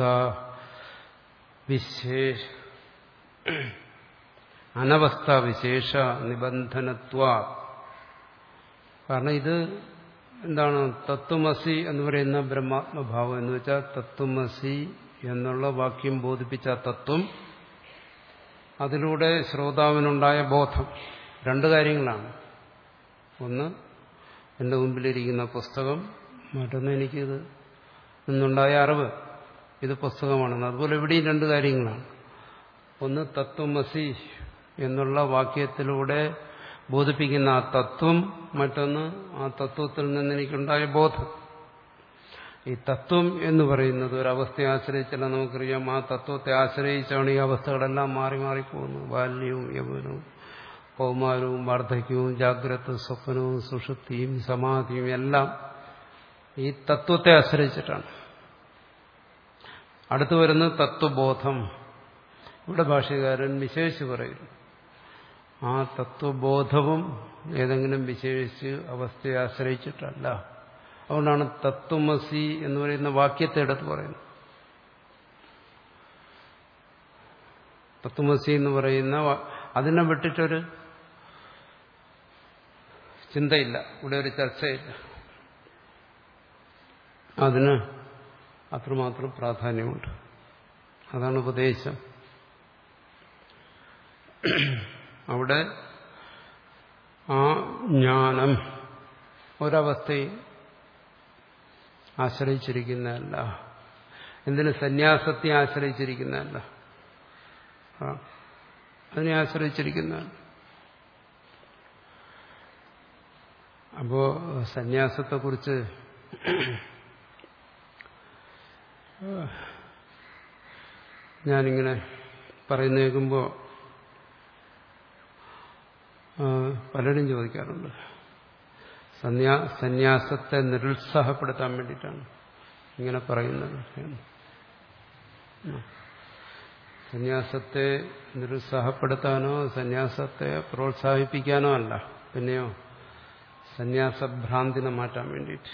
വിശേഷ അനവസ്ഥാവിശേഷ നിബന്ധനത്വ. കാരണം ഇത് എന്താണ്? തത്വമസി എന്ന് പറയുന്ന ബ്രഹ്മാത്മഭാവം എന്ന് വെച്ചാൽ തത്വമസി എന്നുള്ള വാക്യം ബോധിപ്പിച്ച തത്വം, അതിലൂടെ ശ്രോതാവിനുണ്ടായ ബോധം, രണ്ട് കാര്യങ്ങളാണ്. ഒന്ന് എൻ്റെ മുമ്പിലിരിക്കുന്ന പുസ്തകം, മറ്റൊന്ന് എനിക്കിത് നിന്നുണ്ടായ അറിവ്. ഇത് പുസ്തകമാണെന്ന്. അതുപോലെ ഇവിടെയും രണ്ട് കാര്യങ്ങളാണ്. ഒന്ന് തത്വമസി എന്നുള്ള വാക്യത്തിലൂടെ ബോധിപ്പിക്കുന്ന ആ തത്വം, മറ്റൊന്ന് ആ തത്വത്തിൽ നിന്ന് എനിക്കുണ്ടായ ബോധം. ഈ തത്വം എന്ന് പറയുന്നത് ഒരവസ്ഥയെ ആശ്രയിച്ചല്ല, നമുക്കറിയാം. ആ തത്വത്തെ ആശ്രയിച്ചാണ് ഈ അവസ്ഥകളെല്ലാം മാറി മാറിപ്പോകുന്നത്. ബാല്യവും യൗവനവും കൗമാരവും വാർദ്ധക്യവും ജാഗ്രത സ്വപ്നവും സുഷുപ്തിയും സമാധിയും എല്ലാം ഈ തത്വത്തെ ആശ്രയിച്ചിട്ടാണ്. അടുത്തു വരുന്ന തത്വബോധം. ഇവിടെ ഭാഷ്യകാരൻ വിശേഷിച്ച് പറയുന്നു, ആ തത്വബോധവും ഏതെങ്കിലും വിശേഷിച്ച് അവസ്ഥയെ ആശ്രയിച്ചിട്ടല്ല. അതുകൊണ്ടാണ് തത്വമസി എന്ന് പറയുന്ന വാക്യത്തെ എടുത്ത് പറയുന്നത്. തത്വമസി എന്ന് പറയുന്ന അതിനെ വിട്ടിട്ടൊരു ചിന്തയില്ല, ഇവിടെ ഒരു ചർച്ചയില്ല. അതിന് അത്രമാത്രം പ്രാധാന്യമുണ്ട്. അതാണ് ഉപദേശം. അവിടെ ആ ജ്ഞാനം ഒരവസ്ഥയും ആശ്രയിച്ചിരിക്കുന്നതല്ല. എന്തിന്? സന്യാസത്തെ ആശ്രയിച്ചിരിക്കുന്നതല്ല, അതിനെ ആശ്രയിച്ചിരിക്കുന്നതല്ല. അപ്പോ സന്യാസത്തെക്കുറിച്ച് ഞാനിങ്ങനെ പറയുന്ന കേൾക്കുമ്പോൾ പലരും ചോദിക്കാറുണ്ട്, സന്യാ സന്യാസത്തെ നിരുത്സാഹപ്പെടുത്താൻ വേണ്ടിയിട്ടാണ് ഇങ്ങനെ പറയുന്നത്. സന്യാസത്തെ നിരുത്സാഹപ്പെടുത്താനോ സന്യാസത്തെ പ്രോത്സാഹിപ്പിക്കാനോ അല്ല, പിന്നെയോ സന്യാസഭ്രാന്തിനെ മാറ്റാൻ വേണ്ടിയിട്ട്,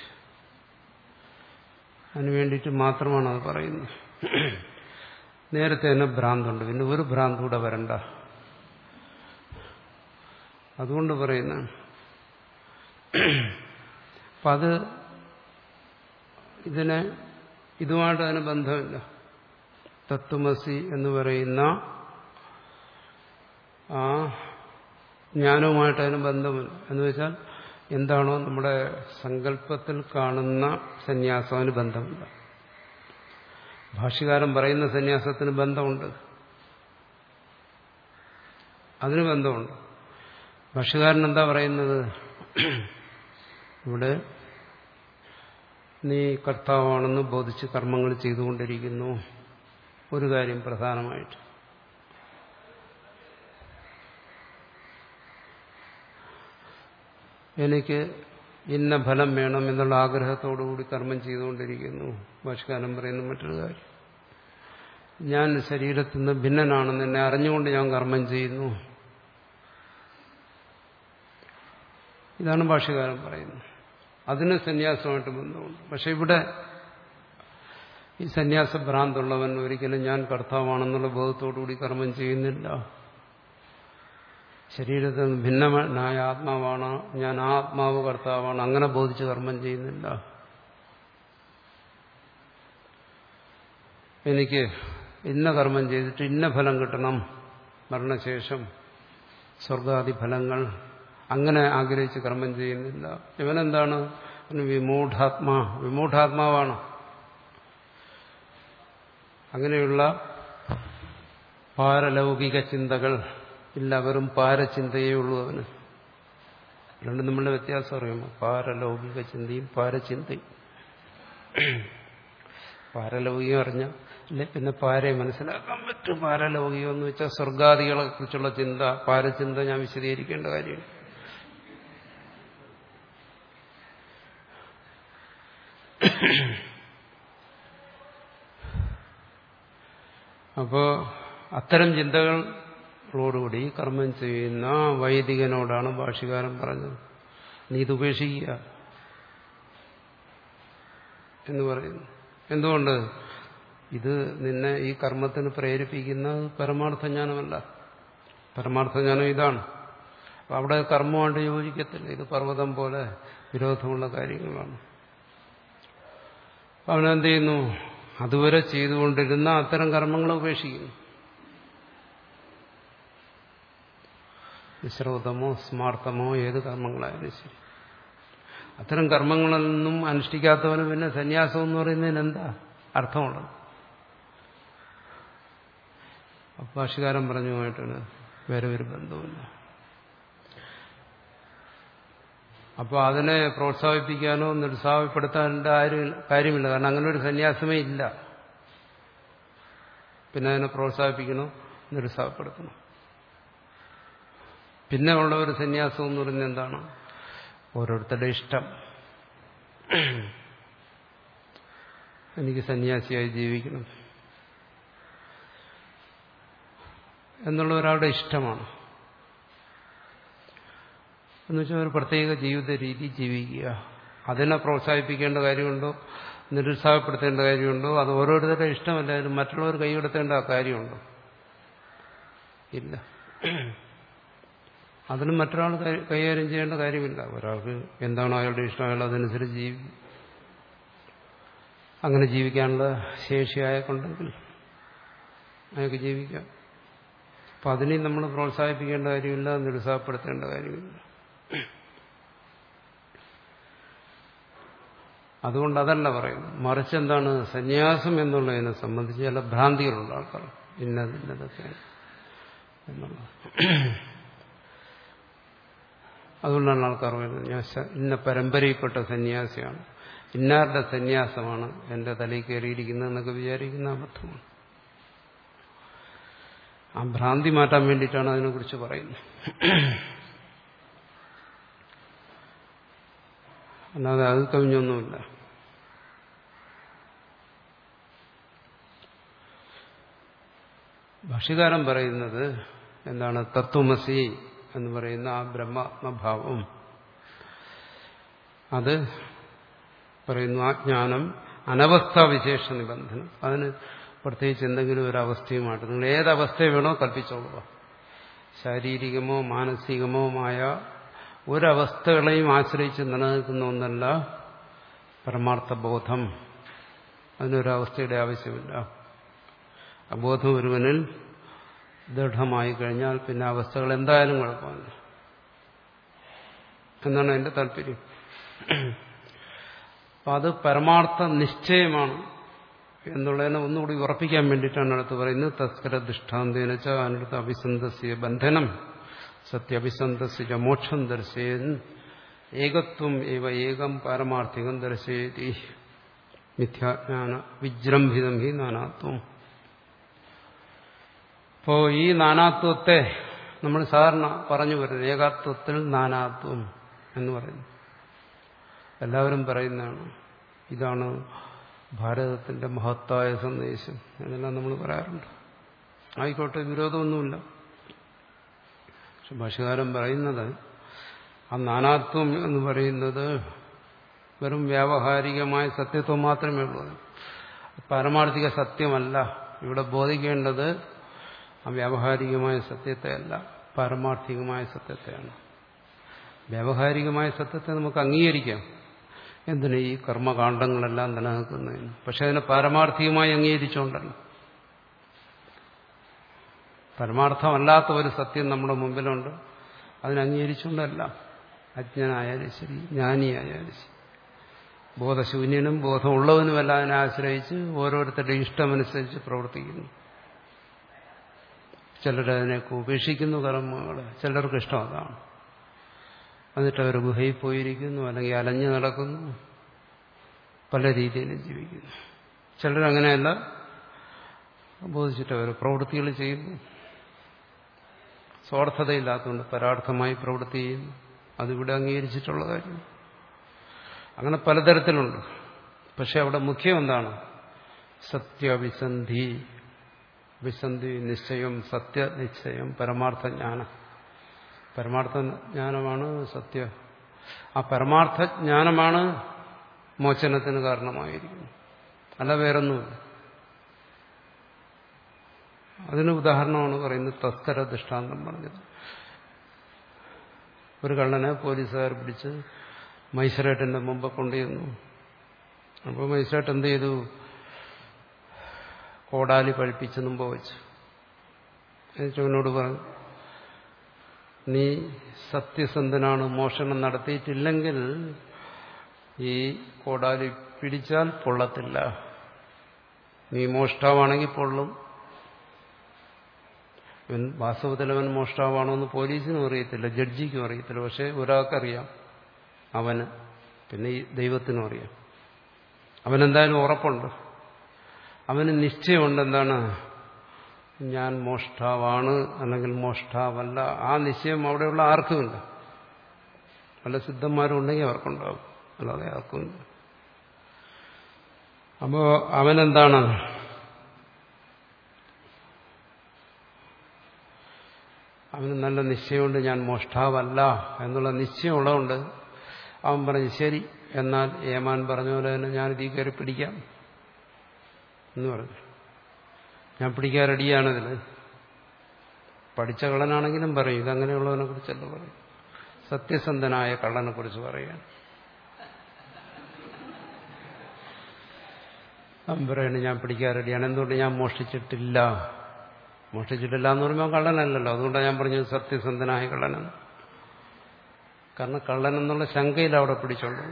അതിനു വേണ്ടിയിട്ട് മാത്രമാണ് അത് പറയുന്നത്. നേരത്തെ തന്നെ ഭ്രാന്തുണ്ട്, പിന്നെ ഒരു ഭ്രാന്ത് കൂടെ വരണ്ട, അതുകൊണ്ട് പറയുന്ന. അപ്പം അത് ഇതിനെ ഇതുമായിട്ട് അതിന് ബന്ധമില്ല. തത്വമസി എന്ന് പറയുന്ന ആ ജ്ഞാനവുമായിട്ട് അതിന് ബന്ധമില്ല. എന്ന് വെച്ചാൽ എന്താണോ നമ്മുടെ സങ്കല്പത്തിൽ കാണുന്ന സന്യാസം, അതിന് ബന്ധമില്ല. ഭാഷ്യകാരൻ പറയുന്ന സന്യാസത്തിന് ബന്ധമുണ്ട്, അതിന് ബന്ധമുണ്ട്. ഭാഷ്യകാരൻ എന്താ പറയുന്നത്? ഇവിടെ നീ കർത്താവാണെന്ന് ബോധിച്ച് കർമ്മങ്ങൾ ചെയ്തുകൊണ്ടിരിക്കുന്നു. ഒരു കാര്യം പ്രധാനമായിട്ട്, എനിക്ക് ഇന്ന ഫലം വേണം എന്നുള്ള ആഗ്രഹത്തോടുകൂടി കർമ്മം ചെയ്തുകൊണ്ടിരിക്കുന്നു. ഭാഷ്യകാരൻ പറയുന്ന മറ്റൊരു കാര്യം, ഞാൻ ശരീരത്തിൽ നിന്ന് ഭിന്നനാണെന്ന് എന്നെ അറിഞ്ഞുകൊണ്ട് ഞാൻ കർമ്മം ചെയ്യുന്നു. ഇതാണ് ഭാഷ്യകാരൻ പറയുന്നത്. അതിന് സന്യാസമായിട്ട് ബന്ധമുണ്ട്. പക്ഷെ ഇവിടെ ഈ സന്യാസ ഭ്രാന്തുള്ളവൻ ഒരിക്കലും ഞാൻ കർത്താവാണെന്നുള്ള ബോധത്തോടുകൂടി കർമ്മം ചെയ്യുന്നില്ല. ശരീരത്തിൽ നിന്ന് ഭിന്നനായ ആത്മാവാണ് ഞാൻ, ആ ആത്മാവ് കർത്താവാണ്, അങ്ങനെ ബോധിച്ച് കർമ്മം ചെയ്യുന്നില്ല. എനിക്ക് ഇന്ന കർമ്മം ചെയ്തിട്ട് ഇന്ന ഫലം കിട്ടണം, മരണശേഷം സ്വർഗാദി ഫലങ്ങൾ, അങ്ങനെ ആഗ്രഹിച്ച് കർമ്മം ചെയ്യുന്നില്ല. ഇവനെന്താണ്? വിമൂഢാത്മാ വിമൂഢാത്മാവാണ്. അങ്ങനെയുള്ള പാരലൗകിക ചിന്തകൾ ഇല്ല, വെറും പാരചിന്തയേ ഉള്ളൂ അവന്. രണ്ടും നമ്മളുടെ വ്യത്യാസം അറിയുമോ? പാരലൗകിക ചിന്തയും പാരചിന്തയും. പാരലൗകികം അറിഞ്ഞ അല്ലെ പിന്നെ പാരയെ മനസ്സിലാക്കാൻ പറ്റും. പാരലൗകികം എന്ന് വെച്ചാൽ സ്വർഗാദികളെ കുറിച്ചുള്ള ചിന്ത. പാരചിന്ത ഞാൻ വിശദീകരിക്കേണ്ട കാര്യമാണ്. അപ്പോ അത്തരം ചിന്തകളോടുകൂടി കർമ്മം ചെയ്യുന്ന വൈദികനോടാണ് ഭാഷ്യകാരൻ പറഞ്ഞത്, നീ ഇത് ഉപേക്ഷിക്കുക എന്ന് പറയുന്നു. എന്തുകൊണ്ട്? ഇത് നിന്നെ ഈ കർമ്മത്തിന് പ്രേരിപ്പിക്കുന്ന പരമാർത്ഥജ്ഞാനമല്ല. പരമാർത്ഥജ്ഞാനം ഇതാണ്. അവിടെ കർമ്മമായിട്ട് യോജിക്കത്തില്ല. ഇത് പർവ്വതം പോലെ വിരോധമുള്ള കാര്യങ്ങളാണ്. അവനെന്ത് ചെയ്യുന്നു? അതുവരെ ചെയ്തുകൊണ്ടിരുന്ന അത്തരം കർമ്മങ്ങളെ ഉപേക്ഷിക്കുന്നു. വിശ്രൗതമോ സ്മാർത്ഥമോ ഏത് കർമ്മങ്ങളായാലും ശരി, അത്തരം കർമ്മങ്ങളൊന്നും അനുഷ്ഠിക്കാത്തവന് പിന്നെ സന്യാസം എന്ന് പറയുന്നതിന് എന്താ അർത്ഥമുള്ളത്? ഭാഷ്യകാരൻ പറഞ്ഞുമായിട്ടാണ് വേറെ ഒരു ബന്ധമില്ല. അപ്പോൾ അതിനെ പ്രോത്സാഹിപ്പിക്കാനോ നിരുത്സാഹപ്പെടുത്താനോ ആരും കാര്യമില്ല. കാരണം അങ്ങനെ ഒരു സന്യാസമേ ഇല്ല. പിന്നെ അതിനെ പ്രോത്സാഹിപ്പിക്കണോ നിരുത്സാഹപ്പെടുത്തണം. പിന്നെ ഉള്ള ഒരു സന്യാസം എന്ന് പറയുന്നത് എന്താണ്? ഓരോരുത്തരുടെ ഇഷ്ടം. എനിക്ക് സന്യാസിയായി ജീവിക്കണം എന്നുള്ള ഒരാളുടെ ഇഷ്ടമാണ്. എന്നുവെച്ചാൽ ഒരു പ്രത്യേക ജീവിത രീതി ജീവിക്കുക. അതിനെ പ്രോത്സാഹിപ്പിക്കേണ്ട കാര്യമുണ്ടോ നിരുത്സാഹപ്പെടുത്തേണ്ട കാര്യമുണ്ടോ? അത് ഓരോരുത്തരുടെ ഇഷ്ടമല്ല. അതിന് മറ്റുള്ളവർ കൈയെടുത്തേണ്ട ആ കാര്യമുണ്ടോ? ഇല്ല. അതിന് മറ്റൊരാൾ കൈകാര്യം ചെയ്യേണ്ട കാര്യമില്ല. ഒരാൾക്ക് എന്താണോ അയാളുടെ ഇഷ്ടം അയാൾ അതനുസരിച്ച് ജീവിക്കും. അങ്ങനെ ജീവിക്കാനുള്ള ശേഷി അയാൾക്കുണ്ടെങ്കിൽ അയാൾക്ക് ജീവിക്കാം. അപ്പം അതിനെയും നമ്മൾ പ്രോത്സാഹിപ്പിക്കേണ്ട കാര്യമില്ല, നിരുത്സാഹപ്പെടുത്തേണ്ട കാര്യമില്ല. അതുകൊണ്ട് അതല്ല പറയുന്നത്. മറിച്ച് എന്താണ്? സന്യാസം എന്നുള്ളതിനെ സംബന്ധിച്ച് ചില ഭ്രാന്തികളുള്ള ആൾക്കാർ ഇന്നതിന്നതൊക്കെയാണ് എന്നുള്ളത്. അതുകൊണ്ടാണ് ആൾക്കാർ പറയുന്നത് ഞാൻ ഇന്ന പരമ്പരയിൽപ്പെട്ട സന്യാസിയാണ്, ഇന്നാരുടെ സന്യാസമാണ് എന്റെ തലയിൽ കയറിയിരിക്കുന്നതെന്നൊക്കെ വിചാരിക്കുന്ന അബദ്ധമാണ്. ആ ഭ്രാന്തി മാറ്റാൻ വേണ്ടിയിട്ടാണ് അതിനെക്കുറിച്ച് പറയുന്നത്. അല്ലാതെ അത് കവിഞ്ഞൊന്നുമില്ല. ഭാഷ്യകാരൻ പറയുന്നത് എന്താണ്? തത്വമസി എന്ന് പറയുന്ന ആ ബ്രഹ്മാത്മഭാവം, അത് പറയുന്നു ആ ജ്ഞാനം അനവസ്ഥാവിശേഷ നിബന്ധനം. അതിന് പ്രത്യേകിച്ച് എന്തെങ്കിലും ഒരു അവസ്ഥയുമായിട്ട് നിങ്ങൾ ഏതവസ്ഥയെ വേണോ കൽപ്പിച്ചോളുക. ശാരീരികമോ മാനസികമോ ആയ ഒരവസ്ഥകളെയും ആശ്രയിച്ച് നിലനിൽക്കുന്ന ഒന്നല്ല പരമാർത്ഥബോധം. അതിനൊരവസ്ഥയുടെ ആവശ്യമില്ല. അബോധം ഒരുവനിൽ ദൃഢമായി കഴിഞ്ഞാൽ പിന്നെ അവസ്ഥകൾ എന്തായാലും കുഴപ്പമില്ല എന്നാണ് എന്റെ താല്പര്യം. അപ്പം അത് പരമാർത്ഥ നിശ്ചയമാണ് എന്നുള്ളതിനെ ഒന്നുകൂടി ഉറപ്പിക്കാൻ വേണ്ടിയിട്ടാണ് അടുത്ത് പറയുന്നത്. തസ്കര ദൃഷ്ടാന്തേന ച അനൃത അഭിസന്ധസ്യ ബന്ധനം സത്യഭിസന്ധസ്യ മോക്ഷം ദർശയൻ ഏകത്വം ഏവ ഏകം പാരമാർത്ഥികം ദർശയതി മിഥ്യാജ്ഞാന വിജൃംഭിതം ഹി നാനാത്വം. അപ്പോ ഈ നാനാത്വത്തെ നമ്മൾ സാധാരണ പറഞ്ഞു വരുന്നത് ഏകാത്വത്തിൽ നാനാത്വം എന്ന് പറയുന്നു. എല്ലാവരും പറയുന്നതാണ്. ഇതാണ് ഭാരതത്തിന്റെ മഹത്തായ സന്ദേശം എന്നെല്ലാം നമ്മൾ പറയാറുണ്ട്. ആയിക്കോട്ടെ, വിരോധമൊന്നുമില്ല. പക്ഷെ ഭാഷകാരൻ പറയുന്നത് ആ നാനാത്വം എന്ന് പറയുന്നത് വെറും വ്യാവഹാരികമായ സത്യത്വം മാത്രമേ ഉള്ളൂ. പാരമാർത്ഥിക സത്യമല്ല. ഇവിടെ ബോധിക്കേണ്ടത് ആ വ്യാവഹാരികമായ സത്യത്തെ അല്ല, പാരമാർത്ഥികമായ സത്യത്തെയാണ്. വ്യാവഹാരികമായ സത്യത്തെ നമുക്ക് അംഗീകരിക്കാം. എന്തിന് ഈ കർമ്മകാണ്ഡങ്ങളെല്ലാം നിലനിൽക്കുന്നതിന്. പക്ഷെ അതിനെ പാരമാർത്ഥികമായി അംഗീകരിച്ചുകൊണ്ടല്ല. പരമാർത്ഥമല്ലാത്ത ഒരു സത്യം നമ്മുടെ മുമ്പിലുണ്ട്, അതിനെ അംഗീകരിച്ചുകൊണ്ടല്ല. അജ്ഞനായാലും ശരി, ജ്ഞാനിയായാലും ശരി, ബോധശൂന്യനും ബോധമുള്ളവനുമല്ല അതിനെ ആശ്രയിച്ച് ഓരോരുത്തരുടെ ഇഷ്ടമനുസരിച്ച് പ്രവർത്തിക്കുന്നു. ചിലരതിനെ ഉപേക്ഷിക്കുന്നു കർമ്മങ്ങളെ, ചിലർക്ക് ഇഷ്ടം അതാണ്. എന്നിട്ട് അവർ ഗുഹയിൽ പോയിരിക്കുന്നു, അല്ലെങ്കിൽ അലഞ്ഞു നടക്കുന്നു, പല രീതിയിലും ജീവിക്കുന്നു. ചിലരങ്ങനെയല്ല, ബോധിച്ചിട്ട് അവർ പ്രവൃത്തികൾ ചെയ്യുന്നു. സ്വാർത്ഥതയില്ലാത്തതുകൊണ്ട് പരാർത്ഥമായി പ്രവൃത്തി ചെയ്യുന്നു. അതിവിടെ അംഗീകരിച്ചിട്ടുള്ള കാര്യം. അങ്ങനെ പലതരത്തിലുണ്ട്. പക്ഷെ അവിടെ മുഖ്യം എന്താണ്? സത്യവിസന്ധി, വിസന്ധി നിശ്ചയം, സത്യനിശ്ചയം, പരമാർത്ഥ ജ്ഞാനം. പരമാർത്ഥ ജ്ഞാനമാണ് സത്യ. ആ പരമാർത്ഥ ജ്ഞാനമാണ് മോചനത്തിന് കാരണമായിരിക്കുന്നത്, അല്ല വേറൊന്നുമില്ല. അതിന് ഉദാഹരണമാണ് പറയുന്നത് തസ്കര ദൃഷ്ടാന്തം പറഞ്ഞത്. ഒരു കള്ളനെ പോലീസുകാർ പിടിച്ച് മജിസ്ട്രേറ്റിന്റെ മുമ്പ് കൊണ്ടുവന്നു. അപ്പോൾ മജിസ്ട്രേറ്റ് എന്ത് ചെയ്തു? കോടാലി പഴിപ്പിച്ച് മുമ്പ് വെച്ചു. എന്നിട്ട് അവനോട് പറഞ്ഞു, നീ സത്യസന്ധനാണ്, മോഷണം നടത്തിയിട്ടില്ലെങ്കിൽ ഈ കോടാലി പിടിച്ചാൽ പൊള്ളത്തില്ല. നീ മോഷ്ടാവാണെങ്കിൽ പൊള്ളും. ഇവൻ വാസ്തവത്തിൽ അവൻ മോഷ്ടാവാണോ എന്ന് പോലീസിനും അറിയത്തില്ല, ജഡ്ജിക്കും അറിയത്തില്ല. പക്ഷെ ഒരാൾക്കറിയാം, അവന്, പിന്നെ ഈ ദൈവത്തിനും അറിയാം. അവനെന്തായാലും ഉറപ്പുണ്ട്, അവന് നിശ്ചയമുണ്ട്. എന്താണ്? ഞാൻ മോഷ്ടാവാണ് അല്ലെങ്കിൽ മോഷ്ടാവല്ല. ആ നിശ്ചയം അവിടെയുള്ള ആർക്കുമില്ല. പല സിദ്ധന്മാരും ഉണ്ടെങ്കിൽ അവർക്കുണ്ടാവും, അല്ലാതെ ആർക്കുമില്ല. അപ്പോ അവനെന്താണ്? അവന് നല്ല നിശ്ചയമുണ്ട്, ഞാൻ മോഷ്ടാവല്ല എന്നുള്ള നിശ്ചയമുള്ളതുകൊണ്ട് അവൻ പറഞ്ഞു, ശരി, എന്നാൽ ഏമാൻ പറഞ്ഞ പോലെ തന്നെ ഞാനിത് ഈ കയറി പിടിക്കാം എന്ന് പറഞ്ഞു. ഞാൻ പിടിക്കാൻ റെഡിയാണിതിൽ. പഠിച്ച കള്ളനാണെങ്കിലും പറയും, ഇതങ്ങനെയുള്ളവനെ കുറിച്ചല്ല പറയും, സത്യസന്ധനായ കള്ളനെ കുറിച്ച് പറയുകയാണ്. അവൻ പറയുന്നത് ഞാൻ പിടിക്കാൻ റെഡിയാണ്. എന്തുകൊണ്ട്? ഞാൻ മോഷ്ടിച്ചിട്ടില്ല. മോഷ്ടിച്ചിട്ടില്ല എന്ന് പറയുമ്പോൾ കള്ളനല്ലല്ലോ. അതുകൊണ്ടാണ് ഞാൻ പറഞ്ഞത് സത്യസന്ധനായ കള്ളനെന്ന്. കാരണം കള്ളൻ എന്നുള്ള ശങ്കയിൽ അവിടെ പിടിച്ചോണ്ട്.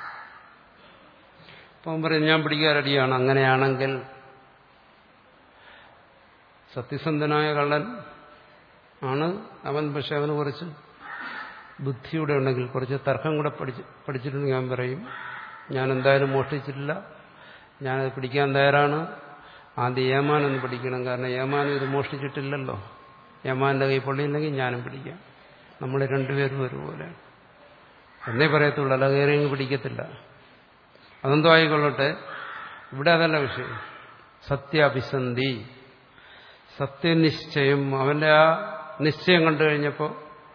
അപ്പം അവൻ പറയും ഞാൻ പിടിക്കാൻ റെഡിയാണ്. അങ്ങനെയാണെങ്കിൽ സത്യസന്ധനായ കള്ളൻ ആണ് അവൻ. പക്ഷെ അവന് കുറച്ച് ബുദ്ധിയുടെ ഉണ്ടെങ്കിൽ, കുറച്ച് തർക്കം കൂടെ പഠിച്ച് പഠിച്ചിട്ടുണ്ടെങ്കിൽ അവൻ പറയും, ഞാൻ എന്തായാലും മോഷ്ടിച്ചിട്ടില്ല, ഞാനത് പിടിക്കാൻ തയ്യാറാണ്. ആദ്യം ഏമാനൊന്ന് പിടിക്കണം, കാരണം ഏമാനും ഇത് മോഷ്ടിച്ചിട്ടില്ലല്ലോ. ഏമാന്റെ കൈ പൊള്ളിയില്ലെങ്കിൽ ഞാനും പിടിക്കാം, നമ്മൾ രണ്ടുപേരും ഒരുപോലെ എന്നേ പറയത്തുള്ളൂ, അല്ല കയറിയെങ്കിൽ പിടിക്കത്തില്ല. അതെന്തോ ആയിക്കൊള്ളട്ടെ, ഇവിടെ അതല്ല വിഷയം. സത്യാഭിസന്ധി, സത്യനിശ്ചയം. അവന്റെ ആ നിശ്ചയം കണ്ടു കഴിഞ്ഞപ്പോൾ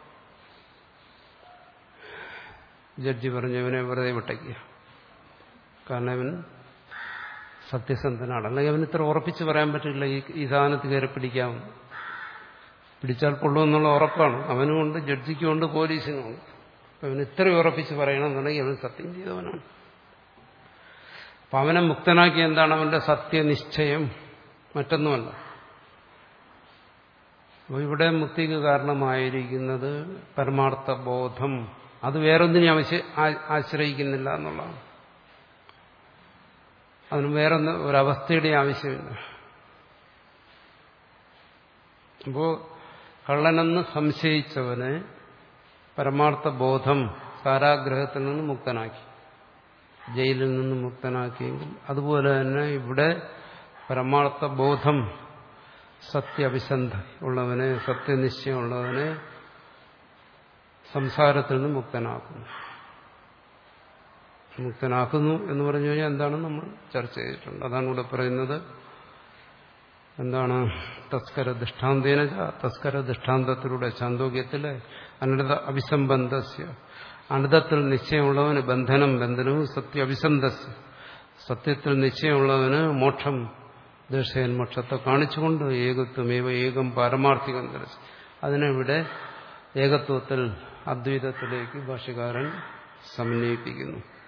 ജഡ്ജി പറഞ്ഞു ഇവനെ വെറുതെ വിട്ടയ്ക്കുക, കാരണം ഇവൻ സത്യസന്ധനാണ്. അല്ലെങ്കിൽ അവന് ഇത്ര ഉറപ്പിച്ച് പറയാൻ പറ്റില്ല ഈ ഈ സാധനത്ത് കയറി പിടിക്കാം, പിടിച്ചാൽ കൊള്ളുമെന്നുള്ള ഉറപ്പാണ് അവനുമുണ്ട്, ജഡ്ജിക്കുമുണ്ട്, പോലീസിനുമുണ്ട്. അപ്പം അവന് ഇത്ര ഉറപ്പിച്ച് പറയണമെന്നുണ്ടെങ്കിൽ അവൻ സത്യം ചെയ്തവനാണ്. അപ്പം അവനെ മുക്തനാക്കി എന്താണ്? അവന്റെ സത്യനിശ്ചയം, മറ്റൊന്നുമല്ല. അപ്പോൾ ഇവിടെ മുക്തിക്ക് കാരണമായിരിക്കുന്നത് പരമാർത്ഥ ബോധം. അത് വേറൊന്നിനെ ആവശ്യ ആശ്രയിക്കുന്നില്ല എന്നുള്ളതാണ്. അതിന് വേറെ ഒരവസ്ഥയുടെ ആവശ്യമില്ല. അപ്പോ കള്ളനെന്ന് സംശയിച്ചവനെ പരമാർത്ഥ ബോധം കാരാഗ്രഹത്തിൽ നിന്ന് മുക്തനാക്കി, ജയിലിൽ നിന്ന് മുക്തനാക്കിയെങ്കിൽ അതുപോലെ തന്നെ ഇവിടെ പരമാർത്ഥ ബോധം സത്യാഭിസന്ധ ഉള്ളവനെ, സത്യനിശ്ചയമുള്ളവനെ സംസാരത്തിൽ നിന്ന് മുക്തനാക്കുന്നു. മുക്തനാക്കുന്നു എന്ന് പറഞ്ഞു കഴിഞ്ഞാൽ എന്താണ് നമ്മൾ ചർച്ച ചെയ്തിട്ടുണ്ട്. അതാണ് ഇവിടെ പറയുന്നത്. എന്താണ്? തസ്കര ദൃഷ്ടാന്തേന, തസ്കര ദൃഷ്ടാന്തത്തിലൂടെ ചാന്തോക്യത്തിലെ അനൃത അഭിസംബന്ധസ്യ, അനൃതത്തിൽ നിശ്ചയമുള്ളവന് ബന്ധനം, ബന്ധനവും സത്യ അഭിസന്ധസ്യ, സത്യത്തിൽ നിശ്ചയമുള്ളവന് മോക്ഷം, ദർശയൻ മോക്ഷത്തെ കാണിച്ചുകൊണ്ട് ഏകത്വമേവ ഏകം പാരമാർത്ഥികം ദർശ, അതിനെവിടെ ഏകത്വത്തിൽ അദ്വൈതത്തിലേക്ക് ഭാഷ്യകാരൻ സമന്വയിപ്പിക്കുന്നു.